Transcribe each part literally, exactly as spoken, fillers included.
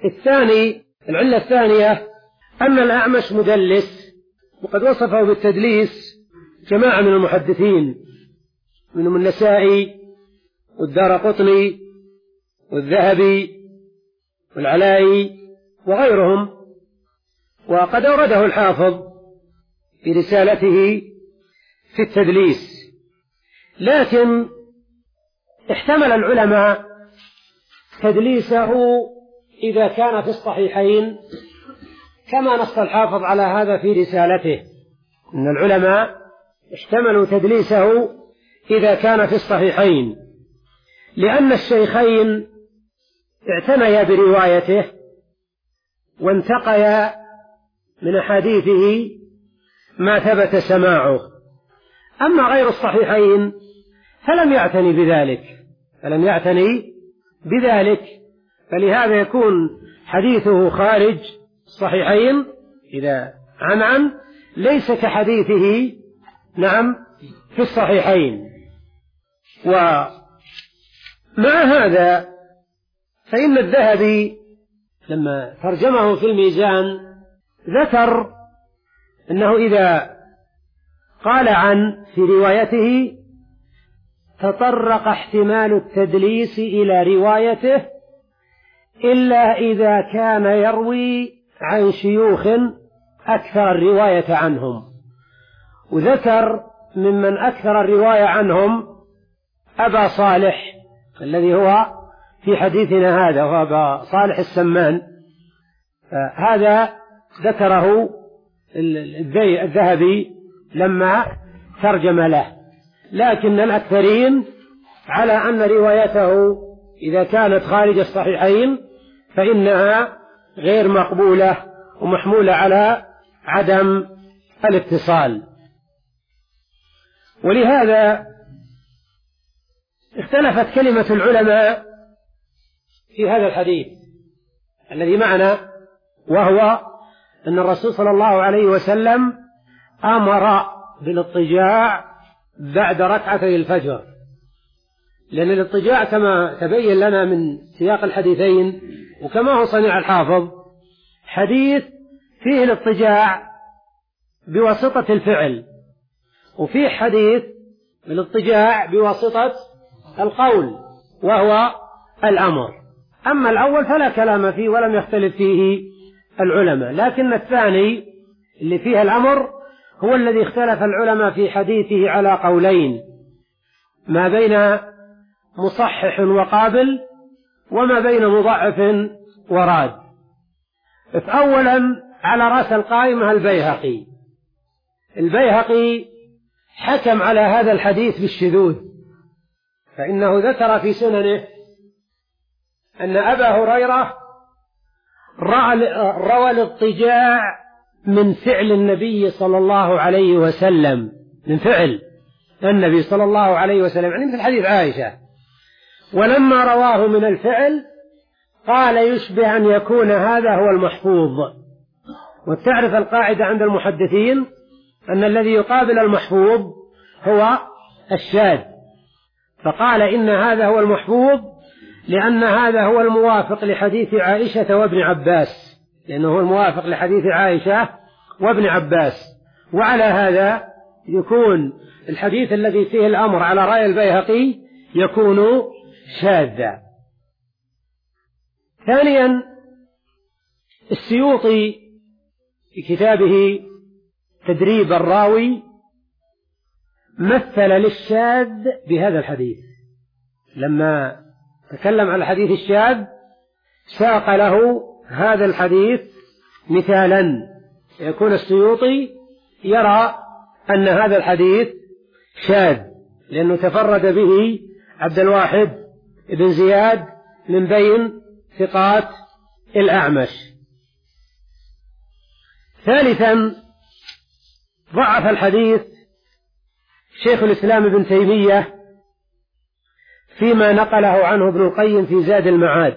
الثاني العلة الثانية أن الأعمش مدلس، وقد وصفه بالتدليس جماعة من المحدثين منهم النسائي والدارقطني والذهبي والعلائي وغيرهم، وقد أورده الحافظ في رسالته في التدليس. لكن احتمل العلماء تدليسه إذا كان في الصحيحين، كما نص الحافظ على هذا في رسالته، إن العلماء احتملوا تدليسه إذا كان في الصحيحين، لأن الشيخين اعتنيا بروايته وانتقيا من أحاديثه ما ثبت سماعه. أما غير الصحيحين فلم يعتني بذلك فلم يعتني بذلك فلهذا يكون حديثه خارج الصحيحين إذا عن عن ليس كحديثه نعم في الصحيحين. ومع هذا فإن الذهبي لما ترجمه في الميزان ذكر أنه إذا قال عن في روايته تطرق احتمال التدليس إلى روايته إلا إذا كان يروي عن شيوخ أكثر الرواية عنهم. وذكر ممن أكثر الرواية عنهم أبا صالح الذي هو في حديثنا هذا، هو أبا صالح السمان، هذا ذكره الذهبي لما ترجم له. لكن الأكثرين على أن روايته إذا كانت خارج الصحيحين فإنها غير مقبولة ومحمولة على عدم الاتصال. ولهذا اختلفت كلمة العلماء في هذا الحديث الذي معنا، وهو أن الرسول صلى الله عليه وسلم أمر بالاضطجاع بعد ركعتي الفجر، لأن الاضطجاع كما تبين لنا من سياق الحديثين وكما هو صنيع الحافظ حديث فيه الاضطجاع بواسطة الفعل، وفيه حديث بالاضطجاع بواسطة القول وهو الأمر. أما الأول فلا كلام فيه ولم يختلف فيه العلماء، لكن الثاني اللي فيه الأمر هو الذي اختلف العلماء في حديثه على قولين، ما بين مصحح وقابل وما بين مضعف وراد. فأولا على رأس القائمة البيهقي البيهقي حكم على هذا الحديث بالشذوذ، فإنه ذكر في سننه أن أبا هريرة روى الاضطجاع من فعل النبي صلى الله عليه وسلم، من فعل النبي صلى الله عليه وسلم، يعني مثل حديث عائشة، ولما رواه من الفعل قال يشبه أن يكون هذا هو المحفوظ. وتعرف القاعدة عند المحدثين أن الذي يقابل المحفوظ هو الشاذ، فقال إن هذا هو المحفوظ لأن هذا هو الموافق لحديث عائشة وابن عباس، لأنه هو الموافق لحديث عائشة وابن عباس. وعلى هذا يكون الحديث الذي فيه الأمر على رأي البيهقي يكون شاذا. ثانيا السيوطي في كتابه تدريب الراوي مثل للشاذ بهذا الحديث، لما تكلم على الحديث الشاذ ساق له هذا الحديث مثالا، يكون السيوطي يرى أن هذا الحديث شاذ لأنه تفرد به عبد الواحد بن زياد من بين ثقات الأعمش. ثالثا ضعف الحديث شيخ الإسلام ابن تيمية فيما نقله عنه ابن القيم في زاد المعاد،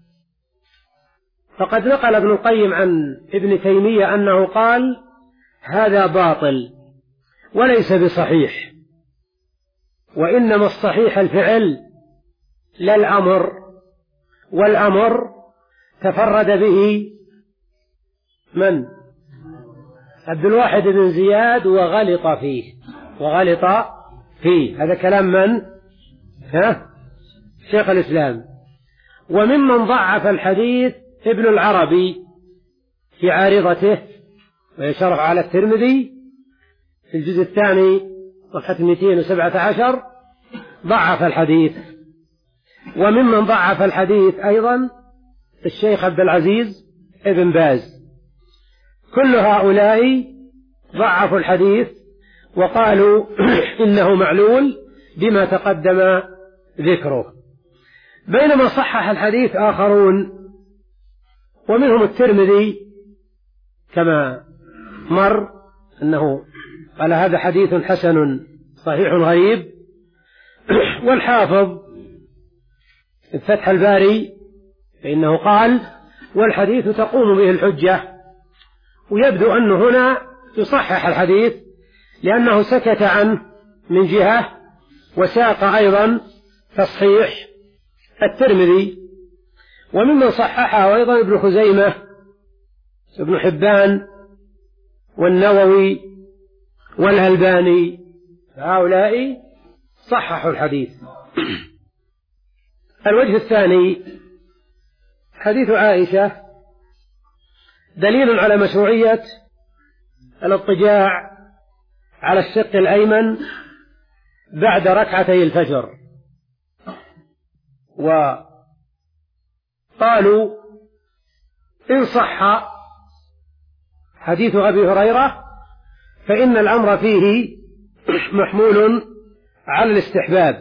فقد نقل ابن القيم عن ابن تيمية أنه قال هذا باطل وليس بصحيح، وإنما الصحيح الفعل لا الأمر، والأمر تفرد به من؟ عبد الواحد بن زياد وغلط فيه وغلط فيه هذا كلام من؟ ها؟ شيخ الإسلام. وممن ضعف الحديث ابن العربي في عارضته ويشرح على الترمذي في الجزء الثاني صفحة مئتين وسبعة عشر ضعف الحديث. وممن ضعف الحديث أيضا الشيخ عبد العزيز ابن باز. كل هؤلاء ضعفوا الحديث وقالوا إنه معلول بما تقدم ذكره، بينما صحح الحديث آخرون ومنهم الترمذي كما مر أنه قال هذا حديث حسن صحيح غريب، والحافظ فتح الباري فإنه قال والحديث تقوم به الحجة، ويبدو أنه هنا يصحح الحديث لأنه سكت عنه من جهة وساق أيضا تصحيح الترمذي. وممن صححه أيضا ابن خزيمة ابن حبان والنووي والألباني، هؤلاء صححوا الحديث. الوجه الثاني حديث عائشة دليل على مشروعية الاضطجاع على الشق الأيمن بعد ركعتي الفجر. وقالوا إن صح حديث أبي هريرة فإن الأمر فيه محمول على الاستحباب،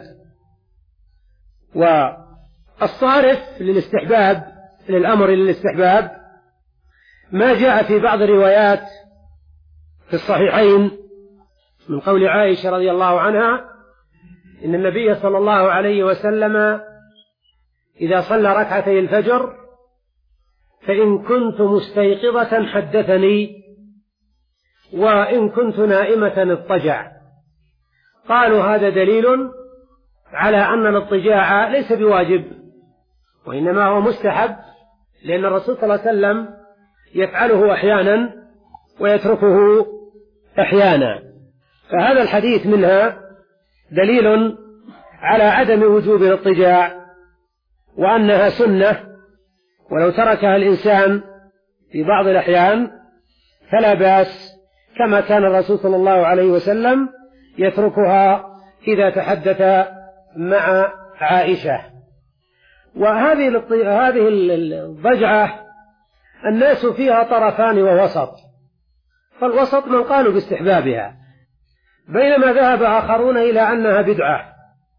والصارف للاستحباب للأمر للاستحباب ما جاء في بعض الروايات في الصحيحين من قول عائشة رضي الله عنها إن النبي صلى الله عليه وسلم إذا صلى ركعتي الفجر فإن كنت مستيقظة حدثني وإن كنت نائمة اضطجع. قالوا هذا دليل على أن الاضطجاع ليس بواجب وإنما هو مستحب، لأن الرسول صلى الله عليه وسلم يفعله أحيانا ويتركه أحيانا. فهذا الحديث منها دليل على عدم وجوب الاضطجاع وأنها سنة، ولو تركها الإنسان في بعض الأحيان فلا بأس، كما كان الرسول صلى الله عليه وسلم يتركها إذا تحدث مع عائشة. وهذه هذه الضجعة الناس فيها طرفان ووسط، فالوسط من قالوا باستحبابها، بينما ذهب آخرون إلى أنها بدعة،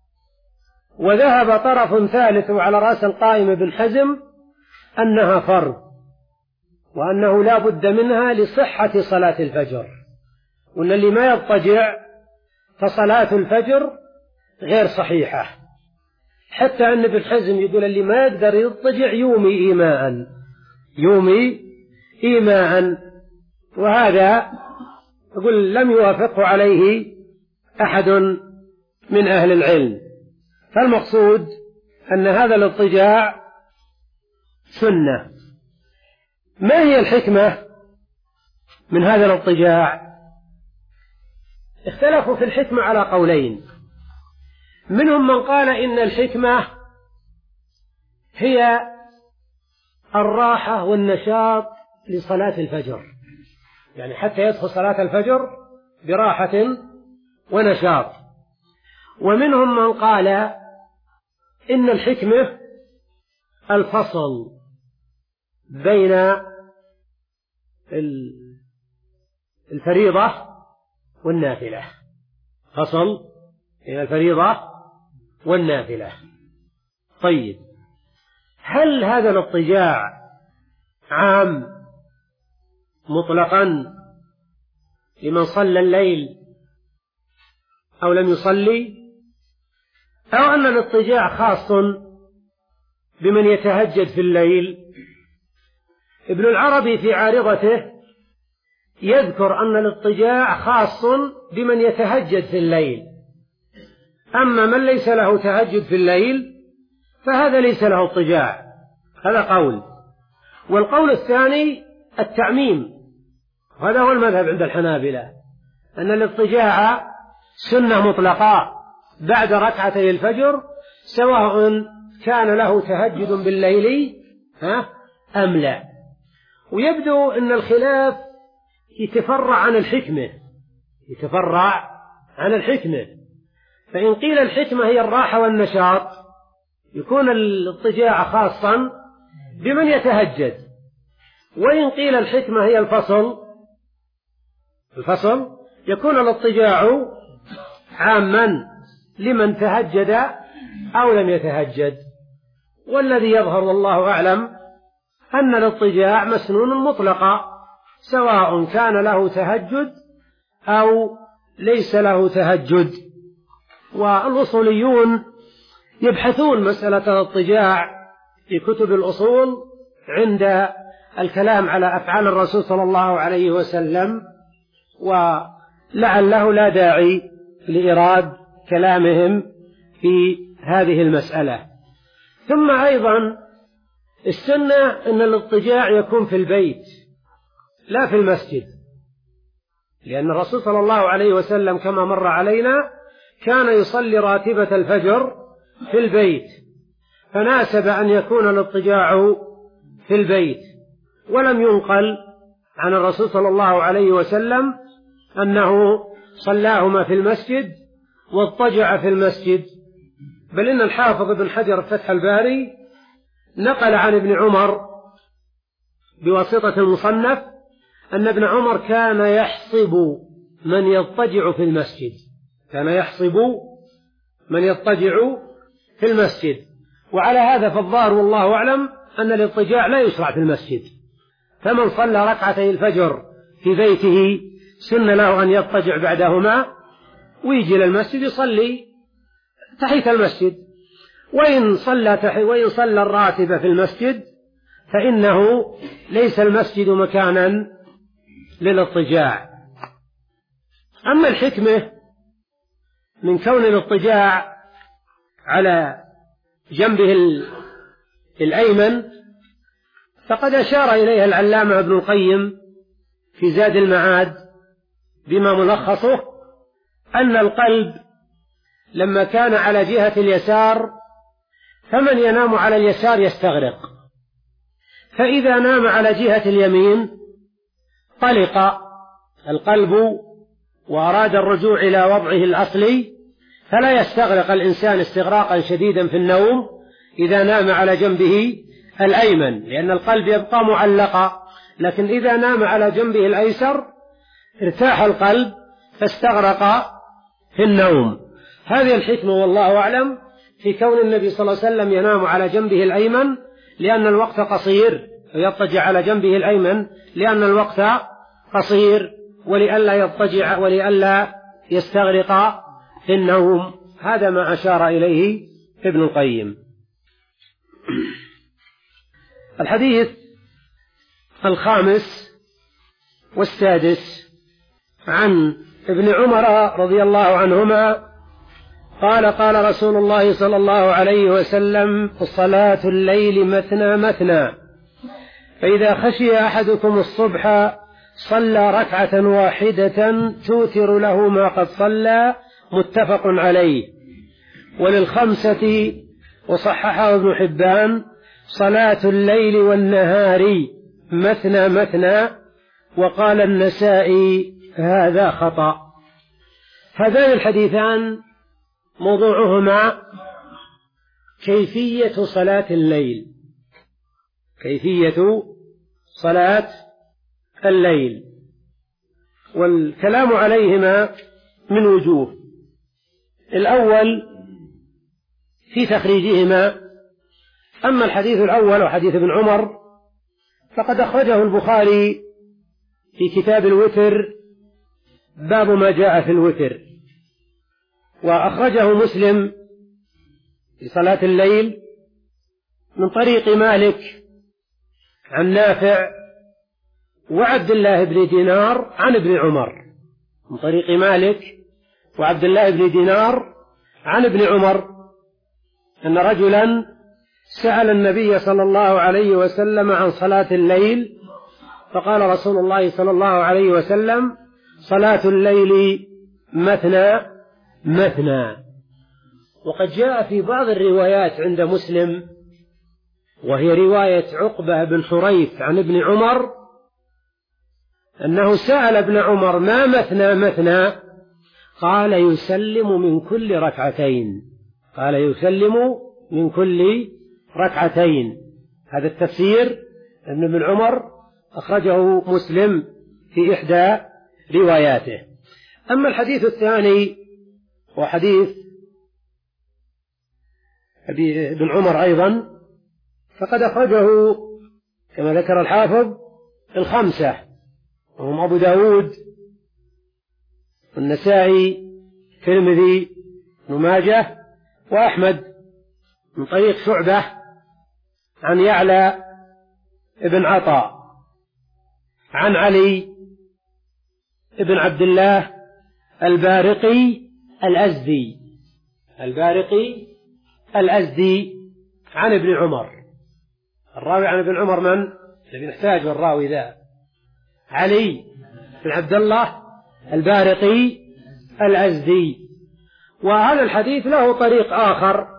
وذهب طرف ثالث على رأس القائمة بن حزم أنها فرض وأنه لا بد منها لصحة صلاة الفجر، وأن اللي ما يضطجع فصلاة الفجر غير صحيحة، حتى أن ابن حزم يقول اللي ما يقدر يضطجع يومي إيماء يومي إيماء، وهذا يقول لم يوافقه عليه أحد من أهل العلم. فالمقصود أن هذا الاضطجاع سنة. ما هي الحكمة من هذا الاضطجاع؟ اختلفوا في الحكمة على قولين، منهم من قال إن الحكمة هي الراحة والنشاط لصلاة الفجر، يعني حتى يدخل صلاة الفجر براحة ونشاط. ومنهم من قال إن الحكمة الفصل بين الفريضة والنافلة، فصل بين الفريضة والنافلة. طيب، هل هذا الاضطجاع عام مطلقا لمن صلى الليل أو لم يصلي، أو أن الاضطجاع خاص بمن يتهجد في الليل؟ ابن العربي في عارضته يذكر أن الاضطجاع خاص بمن يتهجد في الليل، أما من ليس له تهجد في الليل فهذا ليس له اضطجاع. هذا قول. والقول الثاني التعميم، هذا هو المذهب عند الحنابلة، أن الاضطجاع سنة مطلقة بعد ركعتي الفجر، سواء كان له تهجد بالليل ها أم لا. ويبدو أن الخلاف يتفرع عن الحكمة، يتفرع عن الحكمة. فإن قيل الحكمة هي الراحة والنشاط يكون الاضطجاع خاصا بمن يتهجد، وإن قيل الحكمة هي الفصل الفصل يكون الاضطجاع عاما لمن تهجد أو لم يتهجد. والذي يظهر والله أعلم أن الاضطجاع مسنون مطلقا، سواء كان له تهجد أو ليس له تهجد. والأصوليون يبحثون مسألة الاضطجاع في كتب الأصول عند الكلام على أفعال الرسول صلى الله عليه وسلم، ولعله لا داعي لإيراد كلامهم في هذه المسألة. ثم أيضا السنة أن الاضطجاع يكون في البيت لا في المسجد، لأن الرسول صلى الله عليه وسلم كما مر علينا كان يصلي راتبة الفجر في البيت، فناسب أن يكون الاضطجاع في البيت. ولم ينقل عن الرسول صلى الله عليه وسلم أنه صلاهما في المسجد واضطجع في المسجد، بل إن الحافظ ابن حجر فتح الباري نقل عن ابن عمر بواسطة المصنف أن ابن عمر كان يحصب من يضطجع في المسجد، كان يحصب من يضطجع في المسجد. وعلى هذا فالظاهر والله أعلم أن الاضطجاع لا يشرع في المسجد، فمن صلى ركعتي الفجر في بيته سن له أن يضطجع بعدهما ويجي للمسجد يصلي تحت المسجد، وإن صلى تحي وإن صلى الراتبة في المسجد فإنه ليس المسجد مكانا للاضطجاع. أما الحكمة من كون الاضطجاع على جنبه الأيمن فقد أشار إليها العلامة ابن القيم في زاد المعاد بما ملخصه أن القلب لما كان على جهة اليسار فمن ينام على اليسار يستغرق، فإذا نام على جهة اليمين طلق القلب وأراد الرجوع إلى وضعه الأصلي، فلا يستغرق الإنسان استغراقا شديدا في النوم إذا نام على جنبه الأيمن، لأن القلب يبقى معلقا. لكن إذا نام على جنبه الأيسر ارتاح القلب فاستغرق في النوم. هذه الحكمة والله أعلم في كون النبي صلى الله عليه وسلم ينام على جنبه الأيمن لأن الوقت قصير، ويضطجع على جنبه الأيمن لأن الوقت قصير، ولئلا يضطجع ولئلا يستغرق في النوم. هذا ما أشار إليه ابن القيم. الحديث الخامس والسادس عن ابن عمر رضي الله عنهما قال قال رسول الله صلى الله عليه وسلم: صلاة الليل مثنى مثنى، فإذا خشي أحدكم الصبح صلى ركعة واحدة توتر له ما قد صلى، متفق عليه. وللخمسة وصححه ابن حبان: صلاة الليل والنهار مثنى مثنى. وقال النسائي: هذا خطأ. هذان الحديثان موضوعهما كيفية صلاة الليل، كيفية صلاة الليل، والكلام عليهما من وجوه. الأول في تخريجهما. أما الحديث الأول وحديث ابن عمر فقد أخرجه البخاري في كتاب الوتر باب ما جاء في الوتر، وأخرجه مسلم في صلاة الليل من طريق مالك عن نافع وعبد الله بن دينار عن ابن عمر، من طريق مالك وعبد الله بن دينار عن ابن عمر أن رجلا سأل النبي صلى الله عليه وسلم عن صلاة الليل، فقال رسول الله صلى الله عليه وسلم: صلاة الليل مثنى مثنى. وقد جاء في بعض الروايات عند مسلم، وهي رواية عقبة بن حريث عن ابن عمر، أنه سأل ابن عمر: ما مثنى مثنى؟ قال: يسلم من كل ركعتين. قال: يسلم من كل ركعتين. هذا التفسير ابن ابن عمر أخرجه مسلم في إحدى رواياته. أما الحديث الثاني وحديث ابن عمر أيضا فقد أخرجه كما ذكر الحافظ الخمسة، وهم أبو داود والنسائي الترمذي بن ماجه وأحمد، من طريق شعبة عن يعلى ابن عطاء عن علي ابن عبد الله البارقي الأزدي البارقي الأزدي عن ابن عمر. الراوي عن ابن عمر من؟ الذي نحتاج الراوي ذا علي بن عبد الله البارقي الأزدي. وهذا الحديث له طريق آخر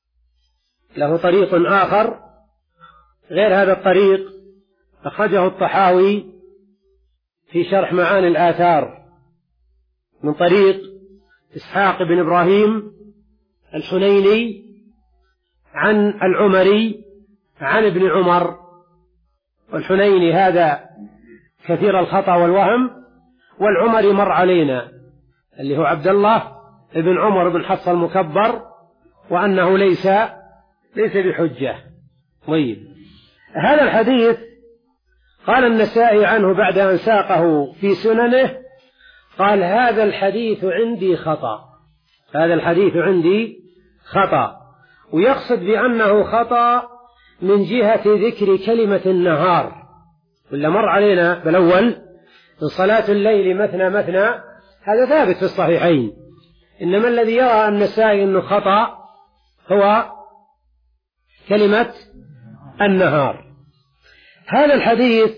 له طريق آخر غير هذا الطريق، أخرجه الطحاوي في شرح معاني الآثار من طريق إسحاق بن إبراهيم الحنيني عن العمري عن ابن عمر. والحنيني هذا كثير الخطأ والوهم، والعمري مر علينا اللي هو عبد الله ابن عمر بن حفص المكبر، وأنه ليس ليس بحجة. طيب، هذا الحديث قال النسائي عنه بعد أن ساقه في سننه، قال: هذا الحديث عندي خطأ هذا الحديث عندي خطأ ويقصد بأنه خطأ من جهة ذكر كلمة النهار، ولا مر علينا بالأول صلاة الليل مثنى مثنى، هذا ثابت في الصحيحين. إنما الذي يرى النسائي أنه خطأ هو كلمة النهار. هذا الحديث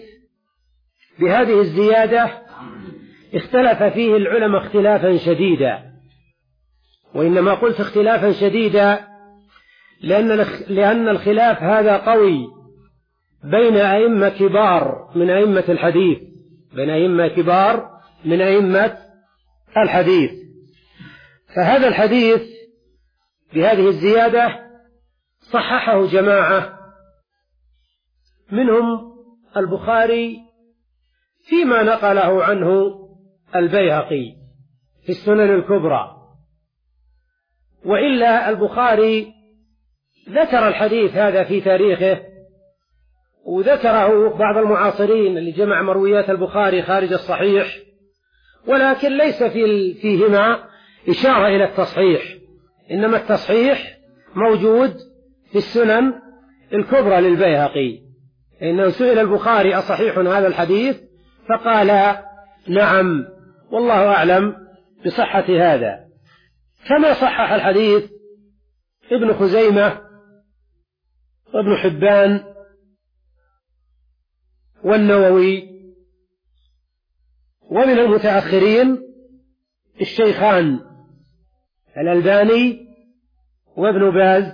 بهذه الزيادة اختلف فيه العلماء اختلافا شديدا، وإنما قلت اختلافا شديدا لأن لأن الخلاف هذا قوي بين أئمة كبار من أئمة الحديث بين أئمة كبار من أئمة الحديث. فهذا الحديث بهذه الزيادة صححه جماعة، منهم البخاري فيما نقله عنه البيهقي في السنن الكبرى، وإلا البخاري ذكر الحديث هذا في تاريخه، وذكره بعض المعاصرين اللي جمع مرويات البخاري خارج الصحيح، ولكن ليس في فيهما إشارة إلى التصحيح، إنما التصحيح موجود في السنن الكبرى للبيهقي. إنه سئل البخاري: أصحيح هذا الحديث؟ فقال: نعم، والله أعلم بصحة هذا. كما صحح الحديث ابن خزيمة وابن حبان والنووي، ومن المتأخرين الشيخان الألباني وابن باز،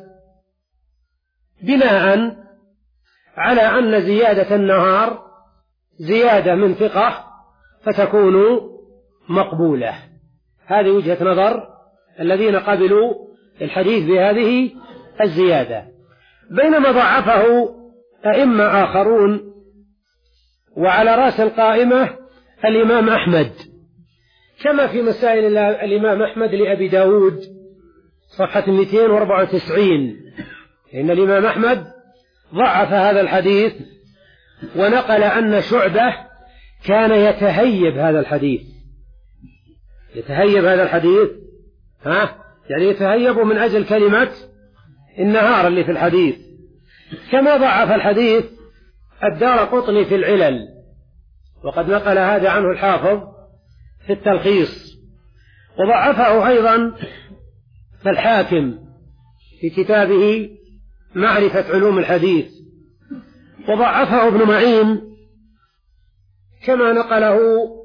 بناء على أن زيادة النهار زيادة من ثقة فتكون مقبولة. هذه وجهة نظر الذين قبلوا الحديث بهذه الزيادة، بينما ضعفه أئمة آخرون، وعلى رأس القائمة الإمام أحمد، كما في مسائل الإمام أحمد لأبي داود صفحة مئتين وأربعة وتسعين، إن الإمام أحمد ضعف هذا الحديث ونقل أن شعبة كان يتهيب هذا الحديث يتهيب هذا الحديث ها يعني يتهيب من أجل كلمة النهار اللي في الحديث. كما ضعف الحديث الدارقطني في العلل، وقد نقل هذا عنه الحافظ في التلخيص، وضعفه أيضا الحاكم في كتابه معرفة علوم الحديث. وضعفه ابن معين كما نقله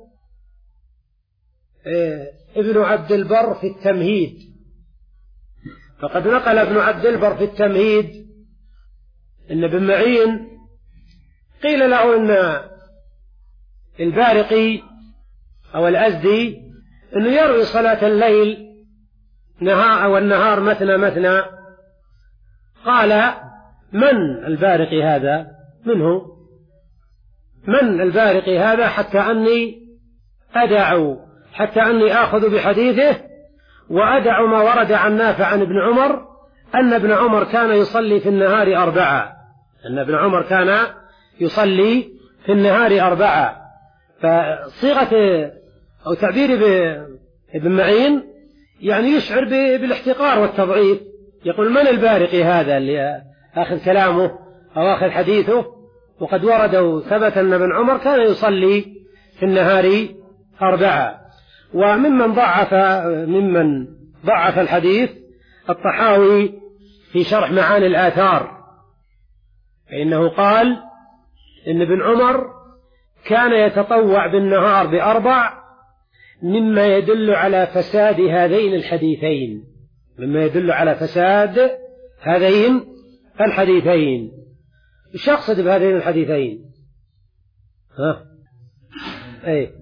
ابن عبد البر في التمهيد. فقد نقل ابن عبد البر في التمهيد ان ابن معين قيل له ان البارقي او الازدي انه يروي صلاة الليل نهار والنهار مثنى مثنى. قال: من البارقي هذا؟ منه من البارقي هذا حتى أني أدع حتى أني آخذ بحديثه وأدع ما ورد عن نافع عن ابن عمر أن ابن عمر كان يصلي في النهار أربعة أن ابن عمر كان يصلي في النهار أربعة. فصيغة أو تعبير ابن معين يعني يشعر بالاحتقار والتضعيف. يقول: من البارقي هذا اللي آخذ كلامه أو آخذ حديثه وقد ورد وثبت أن ابن عمر كان يصلي في النهار أربعة. وممن ضعف ممن ضعف الحديث الطحاوي في شرح معاني الآثار، فإنه قال إن ابن عمر كان يتطوع بالنهار بأربع، مما يدل على فساد هذين الحديثين مما يدل على فساد هذين الحديثين. ايش يقصد بهذين الحديثين؟ ها؟ اي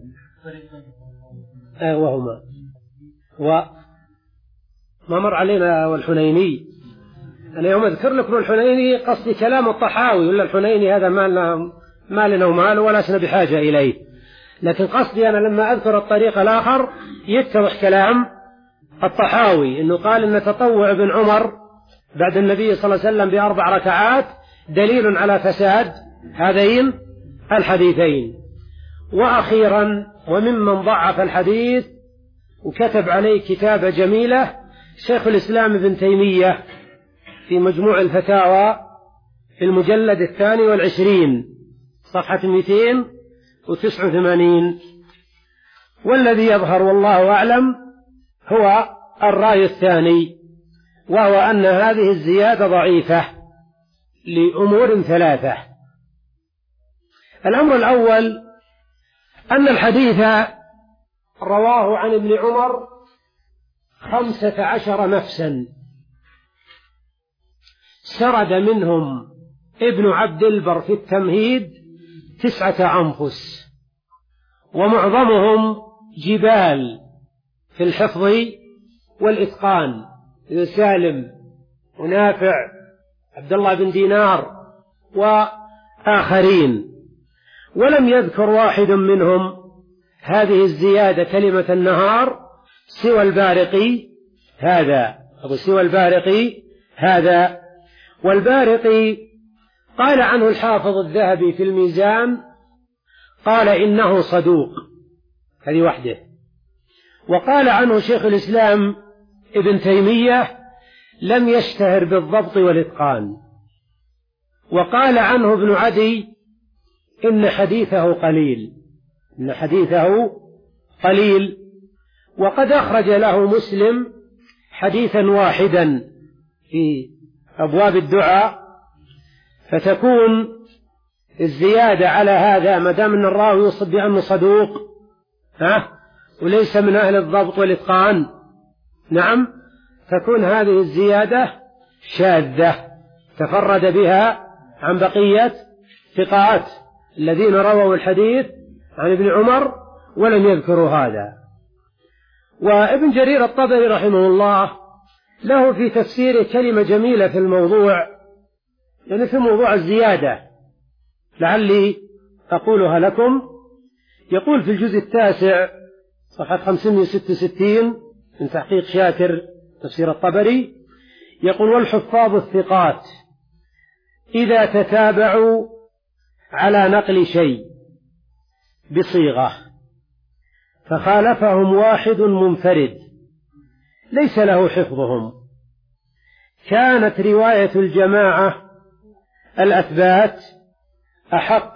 ايه وهما وما مر علينا والحنيني. انا يوم اذكر لكم الحنيني قصدي كلام الطحاوي، ولا الحنيني هذا ما لنا ما لنا ومال ولا لسنا بحاجة اليه، لكن قصدي انا لما اذكر الطريق الاخر يتضح كلام الطحاوي انه قال ان تطوع ابن عمر بعد النبي صلى الله عليه وسلم باربع ركعات دليل على فساد هذين الحديثين. واخيرا وممن ضعف الحديث وكتب عليه كتابة جميلة شيخ الاسلام ابن تيمية في مجموع الفتاوى في المجلد الثاني والعشرين صفحة مئتين وتسعة وثمانين. والذي يظهر والله أعلم هو الرأي الثاني، وهو أن هذه الزيادة ضعيفة لأمور ثلاثة. الأمر الأول أن الحديث رواه عن ابن عمر خمسة عشر نفسا، سرد منهم ابن عبد البر في التمهيد تسعة أنفس، ومعظمهم جبال في الحفظ والإتقان، سالم ونافع عبد الله بن دينار وآخرين. ولم يذكر واحد منهم هذه الزيادة كلمة النهار سوى البارقي هذا أو سوى البارقي هذا. والبارقي قال عنه الحافظ الذهبي في الميزان قال إنه صدوق، هذه وحده. وقال عنه شيخ الإسلام ابن تيمية لم يشتهر بالضبط والإتقان. وقال عنه ابن عدي إن حديثه قليل إن حديثه قليل وقد أخرج له مسلم حديثا واحدا في أبواب الدعاء، فتكون الزيادة على هذا ما دام أن الراوي يوصف بأنه صدوق ها وليس من أهل الضبط والإتقان، نعم، تكون هذه الزيادة شاذة تفرد بها عن بقية ثقات الذين رووا الحديث عن ابن عمر ولم يذكروا هذا. وابن جرير الطبري رحمه الله له في تفسيره كلمة جميلة في الموضوع، يعني في موضوع الزيادة، لعلي أقولها لكم. يقول في الجزء التاسع صفحة خمسمائة وستة وستين من تحقيق شاكر تفسير الطبري، يقول: والحفاظ الثقات إذا تتابعوا على نقل شيء بصيغة فخالفهم واحد منفرد ليس له حفظهم، كانت رواية الجماعة الأثبات أحق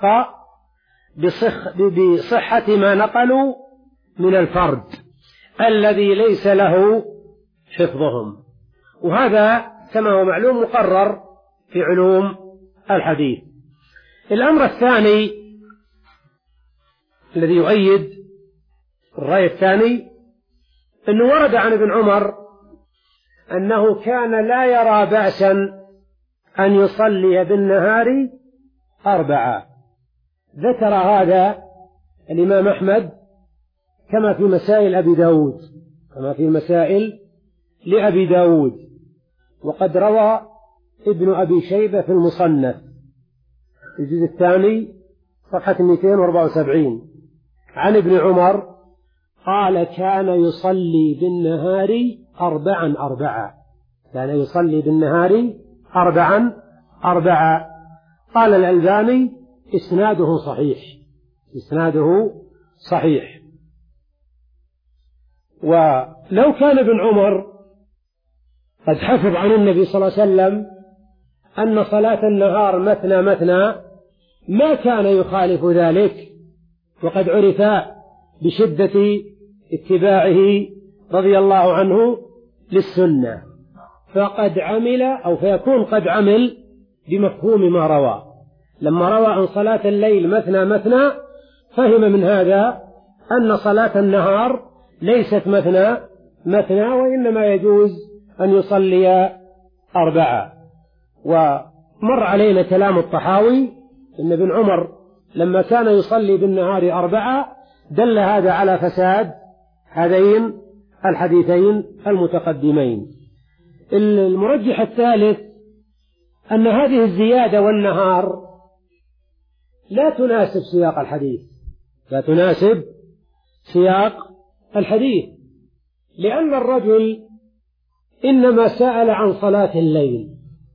بصح بصحة ما نقلوا من الفرد الذي ليس له حفظهم. وهذا كما هو معلوم مقرر في علوم الحديث. الأمر الثاني الذي يؤيد الرأي الثاني أنه ورد عن ابن عمر أنه كان لا يرى بأسا أن يصلي بالنهار أربعة. ذكر هذا الإمام أحمد كما في مسائل أبي داود كما في مسائل لأبي داود، وقد روى ابن أبي شيبة في المصنف الجزء الثاني صفحة مئتين وأربعة وسبعين عن ابن عمر قال كان يصلي بالنهار أربعا أربعا كان يصلي بالنهار أربعا أربعا. قال الألباني إسناده صحيح إسناده صحيح. ولو كان ابن عمر قد حفظ عن النبي صلى الله عليه وسلم أن صلاة النهار مثنى مثنى ما كان يخالف ذلك، وقد عرف بشدة اتباعه رضي الله عنه للسنة، فقد عمل أو فيكون قد عمل بمفهوم ما روى. لما روى عن صلاة الليل مثنى مثنى فهم من هذا أن صلاة النهار ليست مثنى مثنى وإنما يجوز أن يصلي أربعة. ومر علينا كلام الطحاوي أن ابن عمر لما كان يصلي بالنهار أربعة دل هذا على فساد هذين الحديثين المتقدمين. المرجح الثالث أن هذه الزيادة والنهار لا تناسب سياق الحديث لا تناسب سياق الحديث لأن الرجل إنما سأل عن صلاة الليل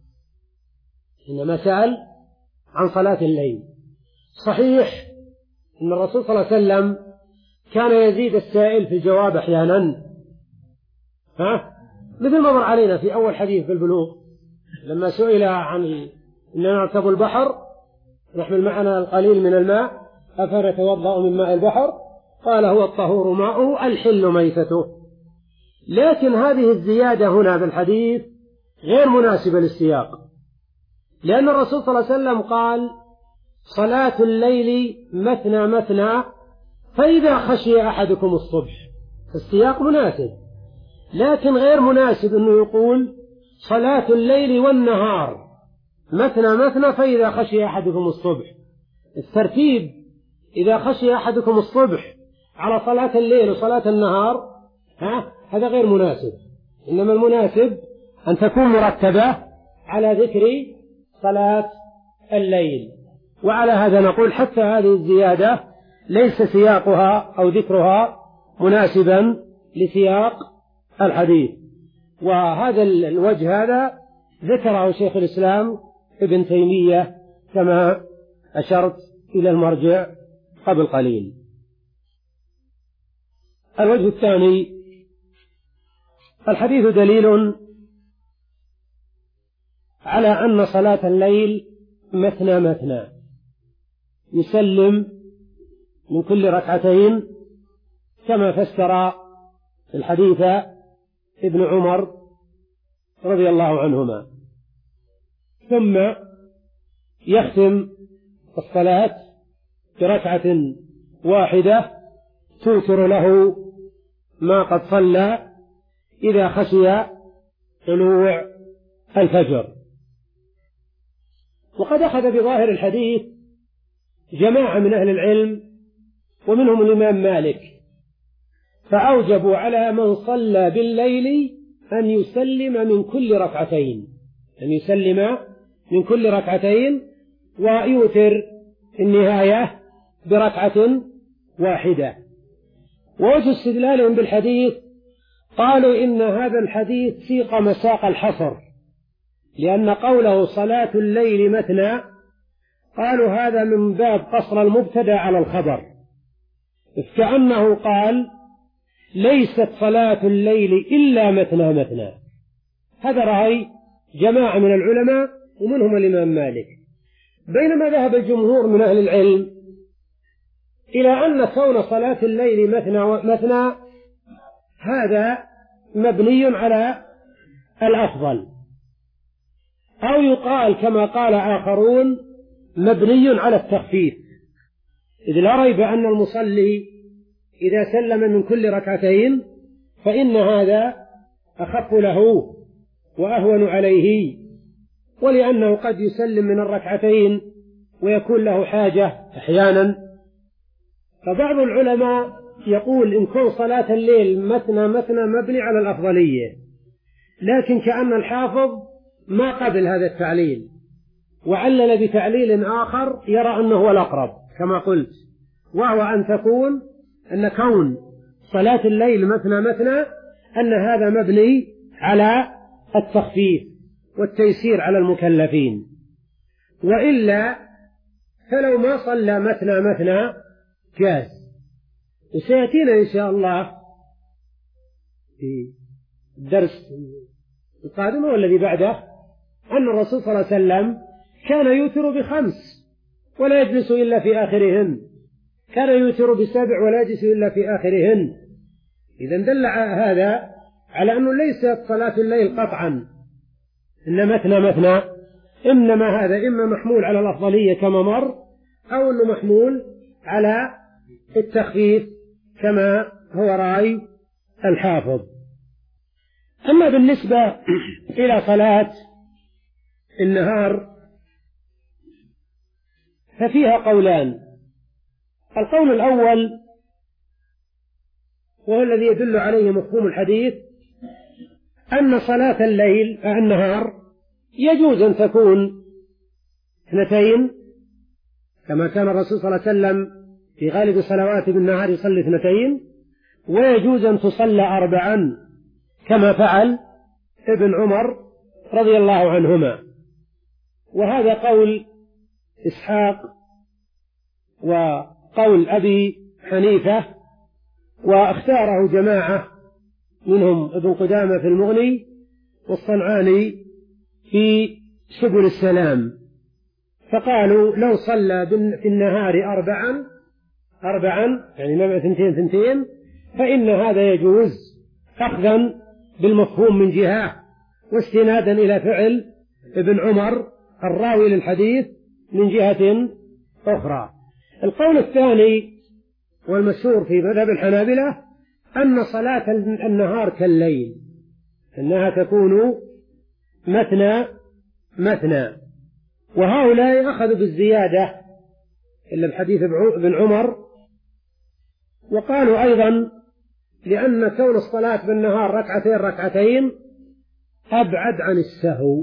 إنما سأل عن صلاة الليل. صحيح أن الرسول صلى الله عليه وسلم كان يزيد السائل في الجواب أحيانا، ها مثل ما مر علينا في أول حديث في البلوغ لما سئل عن إننا نركب البحر نحمل معنا القليل من الماء أفنتوضأ من ماء البحر قال هو الطهور ماؤه الحل ميتته. لكن هذه الزيادة هنا بالحديث غير مناسبة للسياق، لأن الرسول صلى الله عليه وسلم قال صلاة الليل مثنى مثنى فإذا خشي أحدكم الصبح. السياق مناسب، لكن غير مناسب أنه يقول صلاة الليل والنهار مثنى مثنى فإذا خشي أحدكم الصبح. الترتيب إذا خشي أحدكم الصبح على صلاة الليل وصلاة النهار ها هذا غير مناسب، إنما المناسب أن تكون مرتبة على ذكر صلاة الليل. وعلى هذا نقول حتى هذه الزيادة ليس سياقها أو ذكرها مناسبا لسياق الحديث. وهذا الوجه هذا ذكره شيخ الإسلام ابن تيمية كما أشرت إلى المرجع قبل قليل. الوجه الثاني الحديث دليل على أن صلاة الليل مثنى مثنى يسلم من كل ركعتين كما فسر الحديث ابن عمر رضي الله عنهما، ثم يختم الصلاة بركعة واحدة توتر له ما قد صلى إذا خشي طلوع الفجر. وقد أخذ بظاهر الحديث جماعة من أهل العلم ومنهم الإمام مالك، فأوجبوا على من صلى بالليل أن يسلم من كل ركعتين أن يسلم من كل ركعتين ويوتر النهاية بركعة واحدة. ووجه استدلالهم بالحديث قالوا إن هذا الحديث سيق مساق الحصر، لأن قوله صلاة الليل مثنى قالوا هذا من باب قصر المبتدأ على الخبر، كأنه قال ليست صلاة الليل إلا مثنى مثنى. هذا رأي جماعة من العلماء ومنهم الإمام مالك، بينما ذهب الجمهور من أهل العلم إلى أن كون صلاة الليل مثنى مثنى هذا مبني على الأفضل أو يقال كما قال آخرون مبني على التخفيف، إذ لا ريب أن المصلي إذا سلم من كل ركعتين فإن هذا أخف له وأهون عليه، ولأنه قد يسلم من الركعتين ويكون له حاجة أحيانا. فبعض العلماء يقول إن كان صلاة الليل مثنى مثنى مبني على الأفضلية، لكن كأن الحافظ ما قبل هذا التعليل وعلل بتعليل آخر يرى أنه هو الأقرب كما قلت، وهو أن تكون أن كون صلاة الليل مثنى مثنى أن هذا مبني على التخفيف والتيسير على المكلفين، وإلا فلو ما صلى مثنى مثنى جاز. وسيأتينا إن شاء الله في الدرس القادم والذي بعده أن الرسول صلى الله عليه وسلم كان يوتر بخمس ولا يجلس إلا في آخرهن، كان يوتر بسبع ولا يجلس إلا في آخرهن. إذا دل هذا على أنه ليست صلاة الليل قطعا إن مثنى مثنى، إنما هذا إما محمول على الأفضلية كما مر، أو أنه محمول على التخفيف كما هو رأي الحافظ. أما بالنسبة إلى صلاة النهار ففيها قولان. القول الأول وهو الذي يدل عليه مفهوم الحديث أن صلاة الليل النهار يجوز أن تكون اثنتين كما كان الرسول صلى الله عليه وسلم في غالب صلواته بالنهار يصلي اثنتين، ويجوز أن تصلى أربعا كما فعل ابن عمر رضي الله عنهما. وهذا قول إسحاق وقول أبي حنيفة، واختاره جماعة منهم ابن قدامة في المغني والصنعاني في سبل السلام، فقالوا لو صلى في النهار أربعا أربعا يعني نبع ثنتين ثنتين فإن هذا يجوز أخذا بالمفهوم من جهة واستنادا إلى فعل ابن عمر الراوي للحديث من جهة أخرى. القول الثاني والمشهور في مذهب الحنابلة أن صلاة النهار كالليل، أنها تكون مثنى مثنى، وهؤلاء أخذوا بالزيادة إلا بحديث ابن عمر، وقالوا أيضا لأن كون الصلاة بالنهار ركعتين ركعتين أبعد عن السهو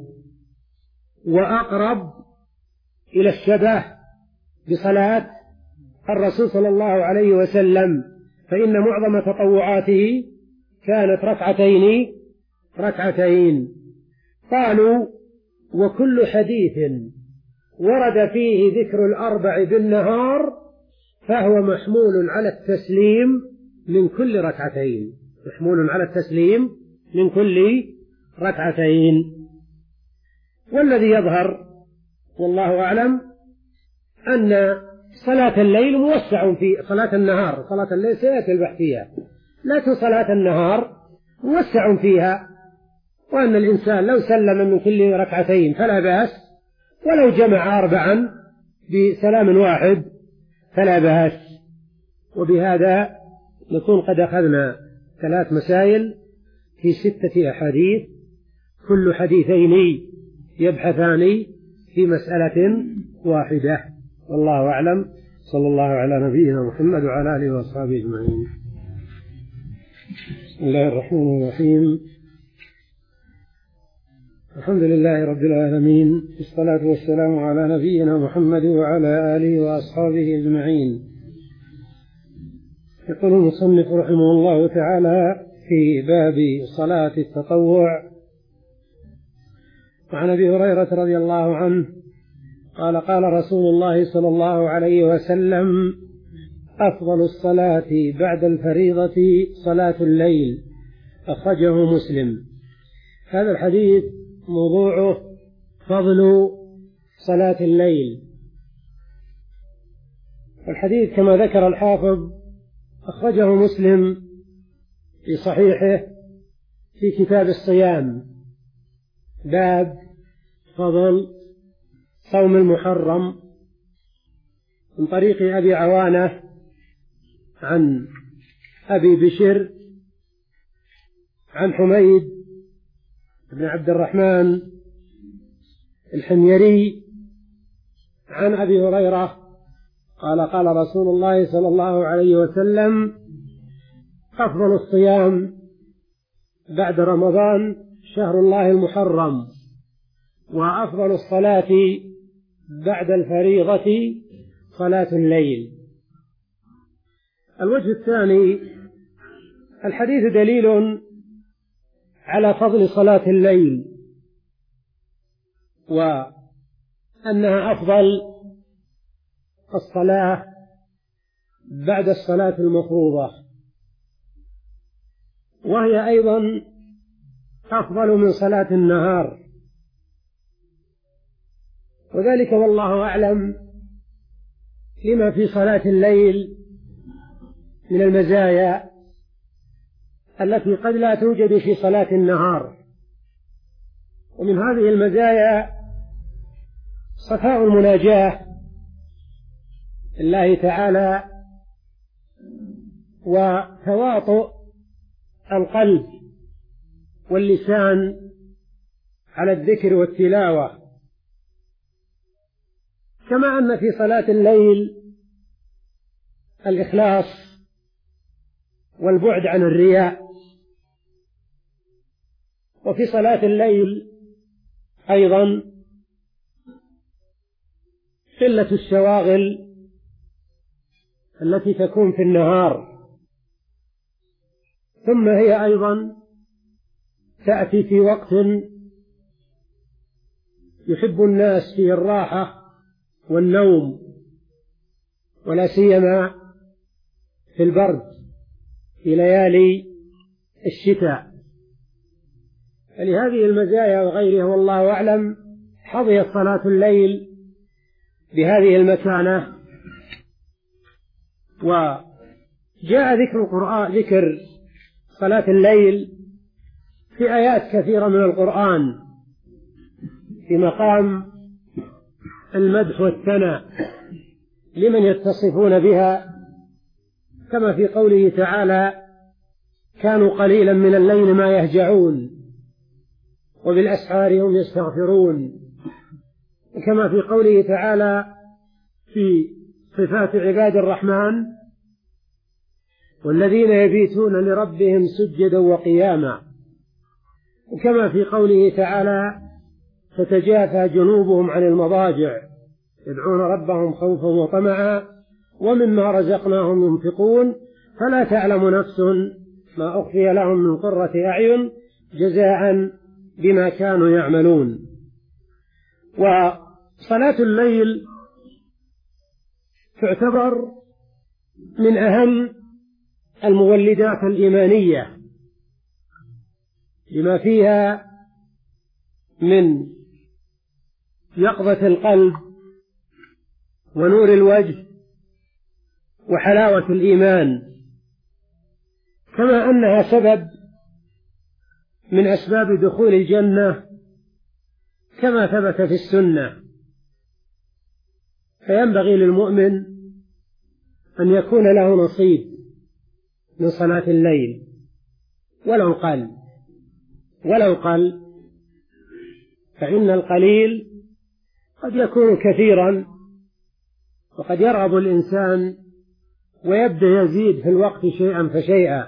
وأقرب إلى الشبه بصلاة الرسول صلى الله عليه وسلم، فإن معظم تطوعاته كانت ركعتين ركعتين. قالوا وكل حديث ورد فيه ذكر الأربع بالنهار فهو محمول على التسليم من كل ركعتين، محمول على التسليم من كل ركعتين. والذي يظهر والله أعلم أن صلاة الليل موسع في صلاة النهار، صلاة الليل سيأتي البحث فيها، لكن صلاة النهار موسع فيها، وأن الإنسان لو سلم من كل ركعتين فلا بأس، ولو جمع أربعا بسلام واحد فلا بأس. وبهذا نكون قد أخذنا ثلاث مسائل في ستة أحاديث، كل حديثين يبحثان في مسألة واحدة، والله أعلم. صلى الله على نبينا محمد وعلى آله وأصحابه أجمعين. بسم الله الرحمن الرحيم. الحمد لله رب العالمين، والصلاة والسلام على نبينا محمد وعلى آله وأصحابه أجمعين. يقول المصنف رحمه الله تعالى في باب صلاة التطوع: وعن أبي هريرة رضي الله عنه قال: قال رسول الله صلى الله عليه وسلم: أفضل الصلاة بعد الفريضة صلاة الليل، أخرجه مسلم. هذا الحديث موضوعه فضل صلاة الليل. الحديث كما ذكر الحافظ أخرجه مسلم في صحيحه في كتاب الصيام، باب فضل صوم المحرم من طريق أبي عوانة عن أبي بشر عن حميد بن عبد الرحمن الحميري عن أبي هريرة قال قال رسول الله صلى الله عليه وسلم: أفضل الصيام بعد رمضان شهر الله المحرم، وأفضل الصلاة بعد الفريضة صلاة الليل. الوجه الثاني: الحديث دليل على فضل صلاة الليل، وأنها أفضل الصلاة بعد الصلاة المفروضة، وهي أيضا أفضل من صلاة النهار، وذلك والله أعلم لما في صلاة الليل من المزايا التي قد لا توجد في صلاة النهار. ومن هذه المزايا صفاء المناجاة لله تعالى، وتواطؤ القلب واللسان على الذكر والتلاوة، كما أن في صلاة الليل الإخلاص والبعد عن الرياء، وفي صلاة الليل أيضا قلة الشواغل التي تكون في النهار، ثم هي أيضا تأتي في وقت يحب الناس فيه الراحة والنوم، ولا سيما في البرد في ليالي الشتاء. فلهذه المزايا وغيرها والله أعلم حظيت صلاة الليل بهذه المكانة. وجاء ذكر القرآن ذكر صلاة الليل في آيات كثيرة من القرآن في مقام المدح والثناء لمن يتصفون بها، كما في قوله تعالى: كانوا قليلا من الليل ما يهجعون وبالأسحار هم يستغفرون، وكما في قوله تعالى في صفات عباد الرحمن: والذين يبيتون لربهم سجدا وقياما، وكما في قوله تعالى: تتجافى جنوبهم عن المضاجع يدعون ربهم خوفا وطمعا ومما رزقناهم ينفقون فلا تعلم نفس ما أخفي لهم من قرة أعين جزاء بما كانوا يعملون. وصلاة الليل تعتبر من أهم المولدات الإيمانية لما فيها من يقظة القلب ونور الوجه وحلاوة الإيمان، كما أنها سبب من أسباب دخول الجنة كما ثبت في السنة. فينبغي للمؤمن أن يكون له نصيب من صلاة الليل ولو قل ولو قل فإن القليل قد يكون كثيرا، وقد يرغب الإنسان ويبدأ يزيد في الوقت شيئا فشيئا،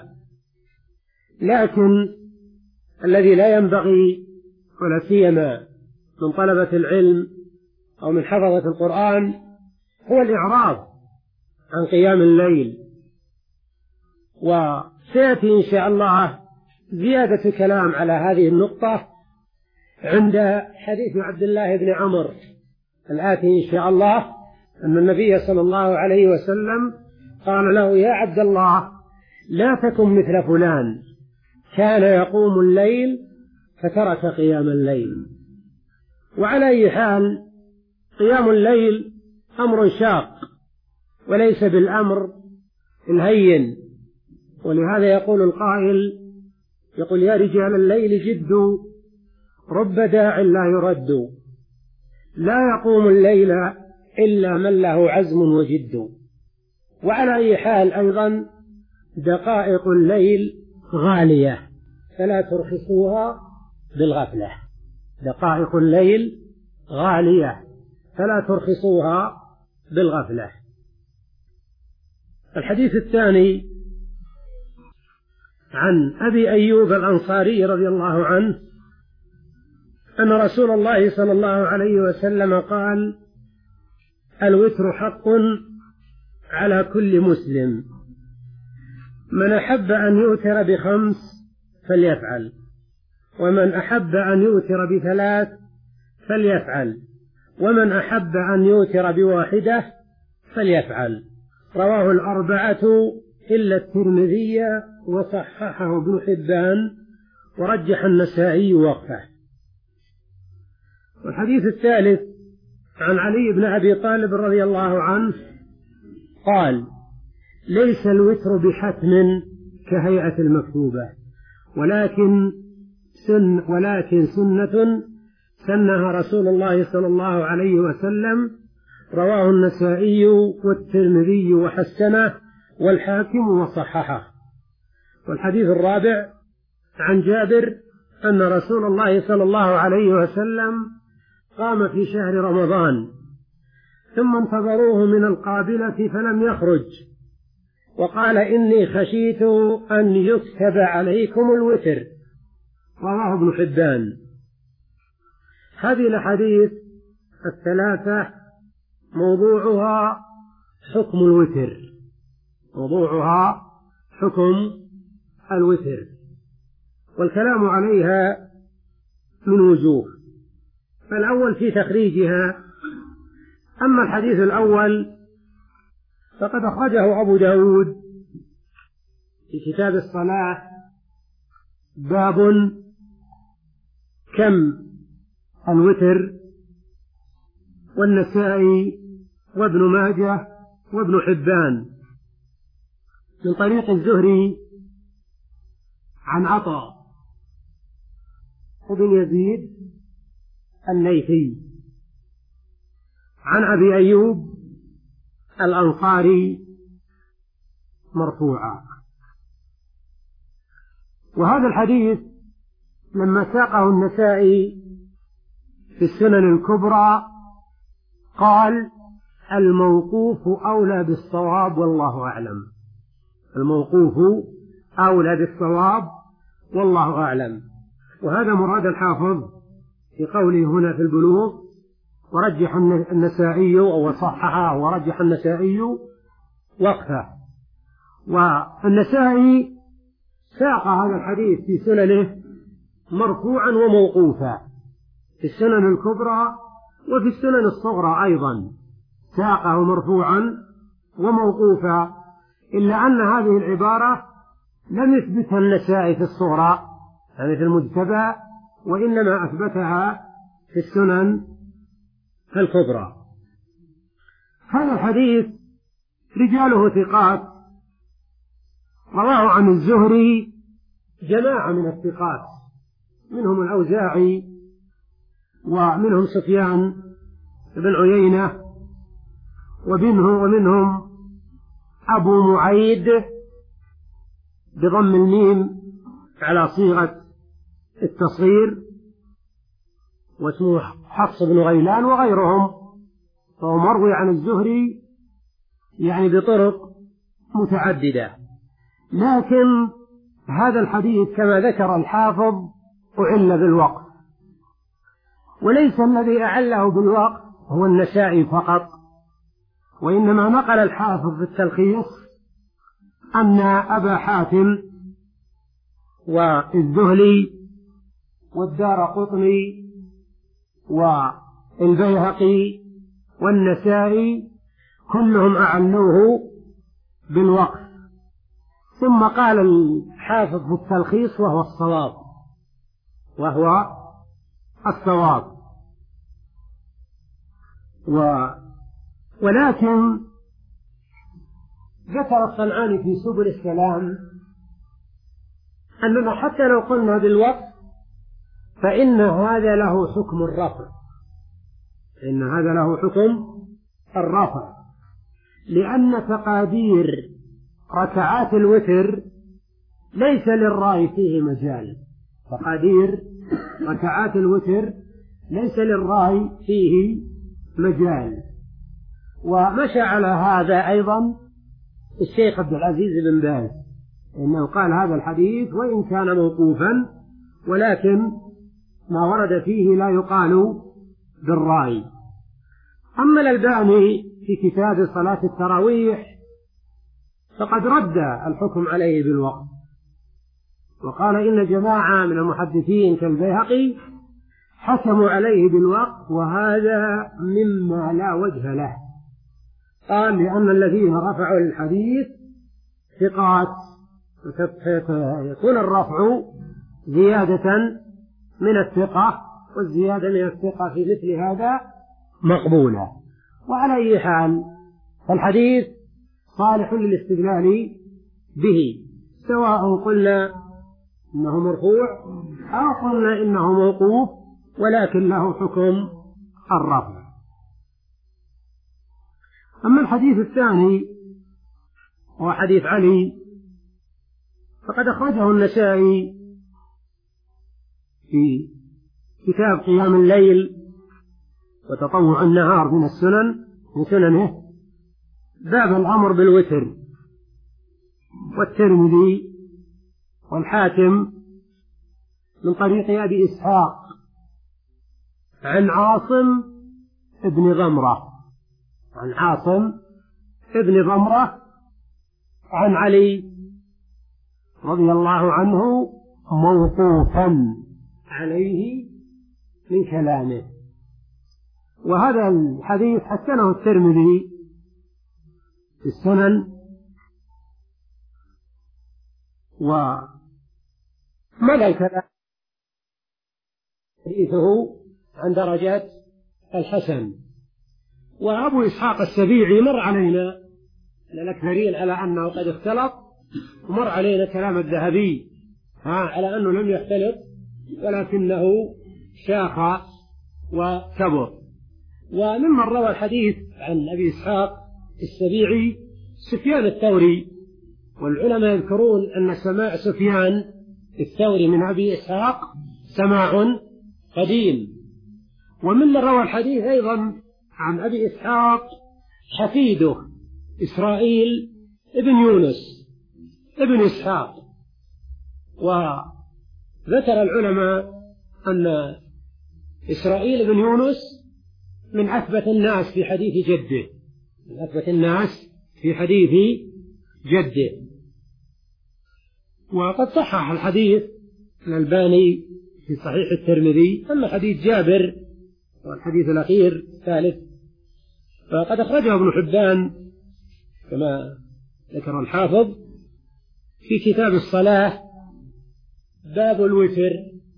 لكن الذي لا ينبغي ولا سيما من طلبة العلم أو من حفظة القرآن هو الإعراض عن قيام الليل. وسيأتي إن شاء الله زيادة كلام على هذه النقطة عند حديث عبد الله بن عمرو الآتي إن شاء الله، أن النبي صلى الله عليه وسلم قال له: يا عبد الله لا تكن مثل فلان كان يقوم الليل فترك قيام الليل. وعلى أي حال قيام الليل أمر شاق وليس بالأمر الهين، ولهذا يقول القائل يقول: يا رجال الليل جدوا رب داع لا يرد لا يقوم الليل إلا من له عزم وجد. وعلى أي حال أيضا دقائق الليل غالية فلا ترخصوها بالغفلة. دقائق الليل غالية فلا ترخصوها بالغفلة. الحديث الثاني عن أبي أيوب الأنصاري رضي الله عنه أن رسول الله صلى الله عليه وسلم قال: الوتر حق على كل مسلم، من أحب أن يؤتر بخمس فليفعل، ومن أحب أن يؤتر بثلاث فليفعل، ومن أحب أن يؤتر بواحدة فليفعل. رواه الأربعة إلا الترمذي وصححه ابن حبان ورجح النسائي وقفه. والحديث الثالث عن علي بن أبي طالب رضي الله عنه قال: ليس الوتر بحتم كهيئة المكتوبة، ولكن سن ولكن سنة سنها رسول الله صلى الله عليه وسلم. رواه النسائي والترمذي وحسنه والحاكم وصححه. والحديث الرابع عن جابر أن رسول الله صلى الله عليه وسلم قام في شهر رمضان ثم انتظروه من القابلة فلم يخرج، وقال: إني خشيت أن يكتب عليكم الوتر. رواه ابن حبان. هذه الأحاديث الثلاثة موضوعها حكم الوتر، موضوعها حكم الوتر، والكلام عليها من وجوه. فالأول في تخريجها. أما الحديث الأول فقد أخرجه أبو داود في كتاب الصلاة باب كم الوتر، والنسائي وابن ماجه وابن حبان من طريق الزهري عن عطاء بن يزيد الليثي عن أبي أيوب الأنصاري مرفوعا. وهذا الحديث لما ساقه النسائي في السنن الكبرى قال: الموقوف أولى بالصواب والله أعلم. الموقوف أولى بالصواب والله أعلم. وهذا مراد الحافظ في قوله هنا في البلوغ: ورجح النسائي أو صححه ورجح النسائي وقفه. والنسائي ساق هذا الحديث في سننه مرفوعا وموقوفا في السنن الكبرى وفي السنن الصغرى أيضا ساقه مرفوعا وموقوفا، إلا أن هذه العبارة لم يثبتها النسائي في الصغرى يعني في المجتبى، وإنما أثبتها في السنن الكبرى. هذا الحديث رجاله ثقات، رواه عن الزهري جماعة من الثقات، منهم الأوزاعي ومنهم سفيان بن عيينة ومنهم, ومنهم أبو معيد بضم الميم على صيغة التصغير واسمه حفص بن غيلان وغيرهم، فهو مروي عن الزهري يعني بطرق متعددة. لكن هذا الحديث كما ذكر الحافظ أعل بالوقف، وليس الذي أعله بالوقف هو النسائي فقط، وإنما نقل الحافظ في التلخيص أن أبا حاتم والذهلي والدارقطني والبيهقي والنسائي كلهم أعلوه بالوقف. ثم قال الحافظ في التلخيص وهو الصواب وهو الصواب و ولكن ذكر الصنعاني في سبل السلام أننا حتى لو قلنا بالوقف فإن هذا له حكم الرفع، إن هذا له حكم الرفع، لأن تقادير ركعات الوتر ليس للراي فيه مجال. تقادير ركعات الوتر ليس للراي فيه مجال. ومشى على هذا أيضا الشيخ عبد العزيز بن باز، إنه قال هذا الحديث وإن كان موقوفا ولكن ما ورد فيه لا يقال بالرأي. أما الألباني في كتاب صلاة التراويح فقد رد الحكم عليه بالوقت، وقال إن جماعة من المحدثين كالبيهقي حكموا عليه بالوقت، وهذا مما لا وجه له. قال لأن الذين رفعوا الحديث ثقات، يكون الرفع زيادة من الثقة، والزيادة من الثقة في مثل هذا مقبولة. وعلى أي حال فالحديث صالح للاستدلال به، سواء قلنا إنه مرفوع أو قلنا إنه موقوف، ولكن له حكم الرفع. أما الحديث الثاني هو حديث علي، فقد أخرجه النسائي في كتاب قيام الليل وتطوع النهار من السنن من سننه باب الأمر بالوتر، والترمذي والحاكم من طريق أبي إسحاق عن عاصم ابن ضمرة عن عاصم ابن ضمرة عن علي رضي الله عنه موقوفا عليه من كلامه. وهذا الحديث حسنه الترمذي في السنن، وملأ الكلام حديثه عن درجة الحسن. وأبو إسحاق السبيعي مر علينا الأكثرين على أنه قد اختلط، ومر علينا كلام الذهبي ها على أنه لم يختلط ولكنه شاخ وكبر. وممن روى الحديث عن أبي إسحاق السبيعي سفيان الثوري، والعلماء يذكرون أن سماع سفيان الثوري من أبي إسحاق سماع قديم. وممن روى الحديث أيضا عن أبي إسحاق حفيده إسرائيل ابن يونس ابن إسحاق. وذكر العلماء أن إسرائيل بن يونس من أثبت الناس في حديث جده من أثبت الناس في حديث جده. وقد صحح الحديث الألباني في صحيح الترمذي. أما حديث جابر والحديث الأخير الثالث فقد أخرجه ابن حبان كما ذكر الحافظ في كتاب الصلاة باب الوتر،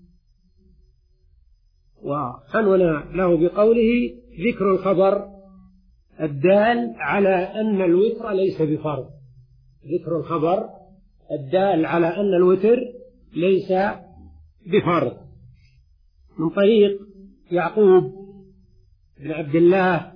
وعنون له بقوله ذكر الخبر الدال على أن الوتر ليس بفرض ذكر الخبر الدال على أن الوتر ليس بفرض من طريق يعقوب بن عبد الله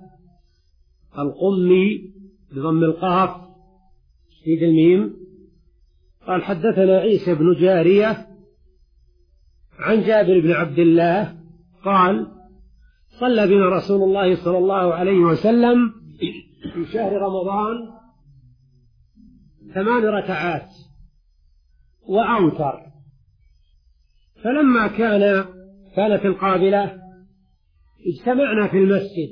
القمي بضم القاف شديد الميم قال حدثنا عيسى بن جارية عن جابر بن عبد الله قال صلى بنا رسول الله صلى الله عليه وسلم في شهر رمضان ثمان ركعات وأوتر، فلما كان كانت القابلة اجتمعنا في المسجد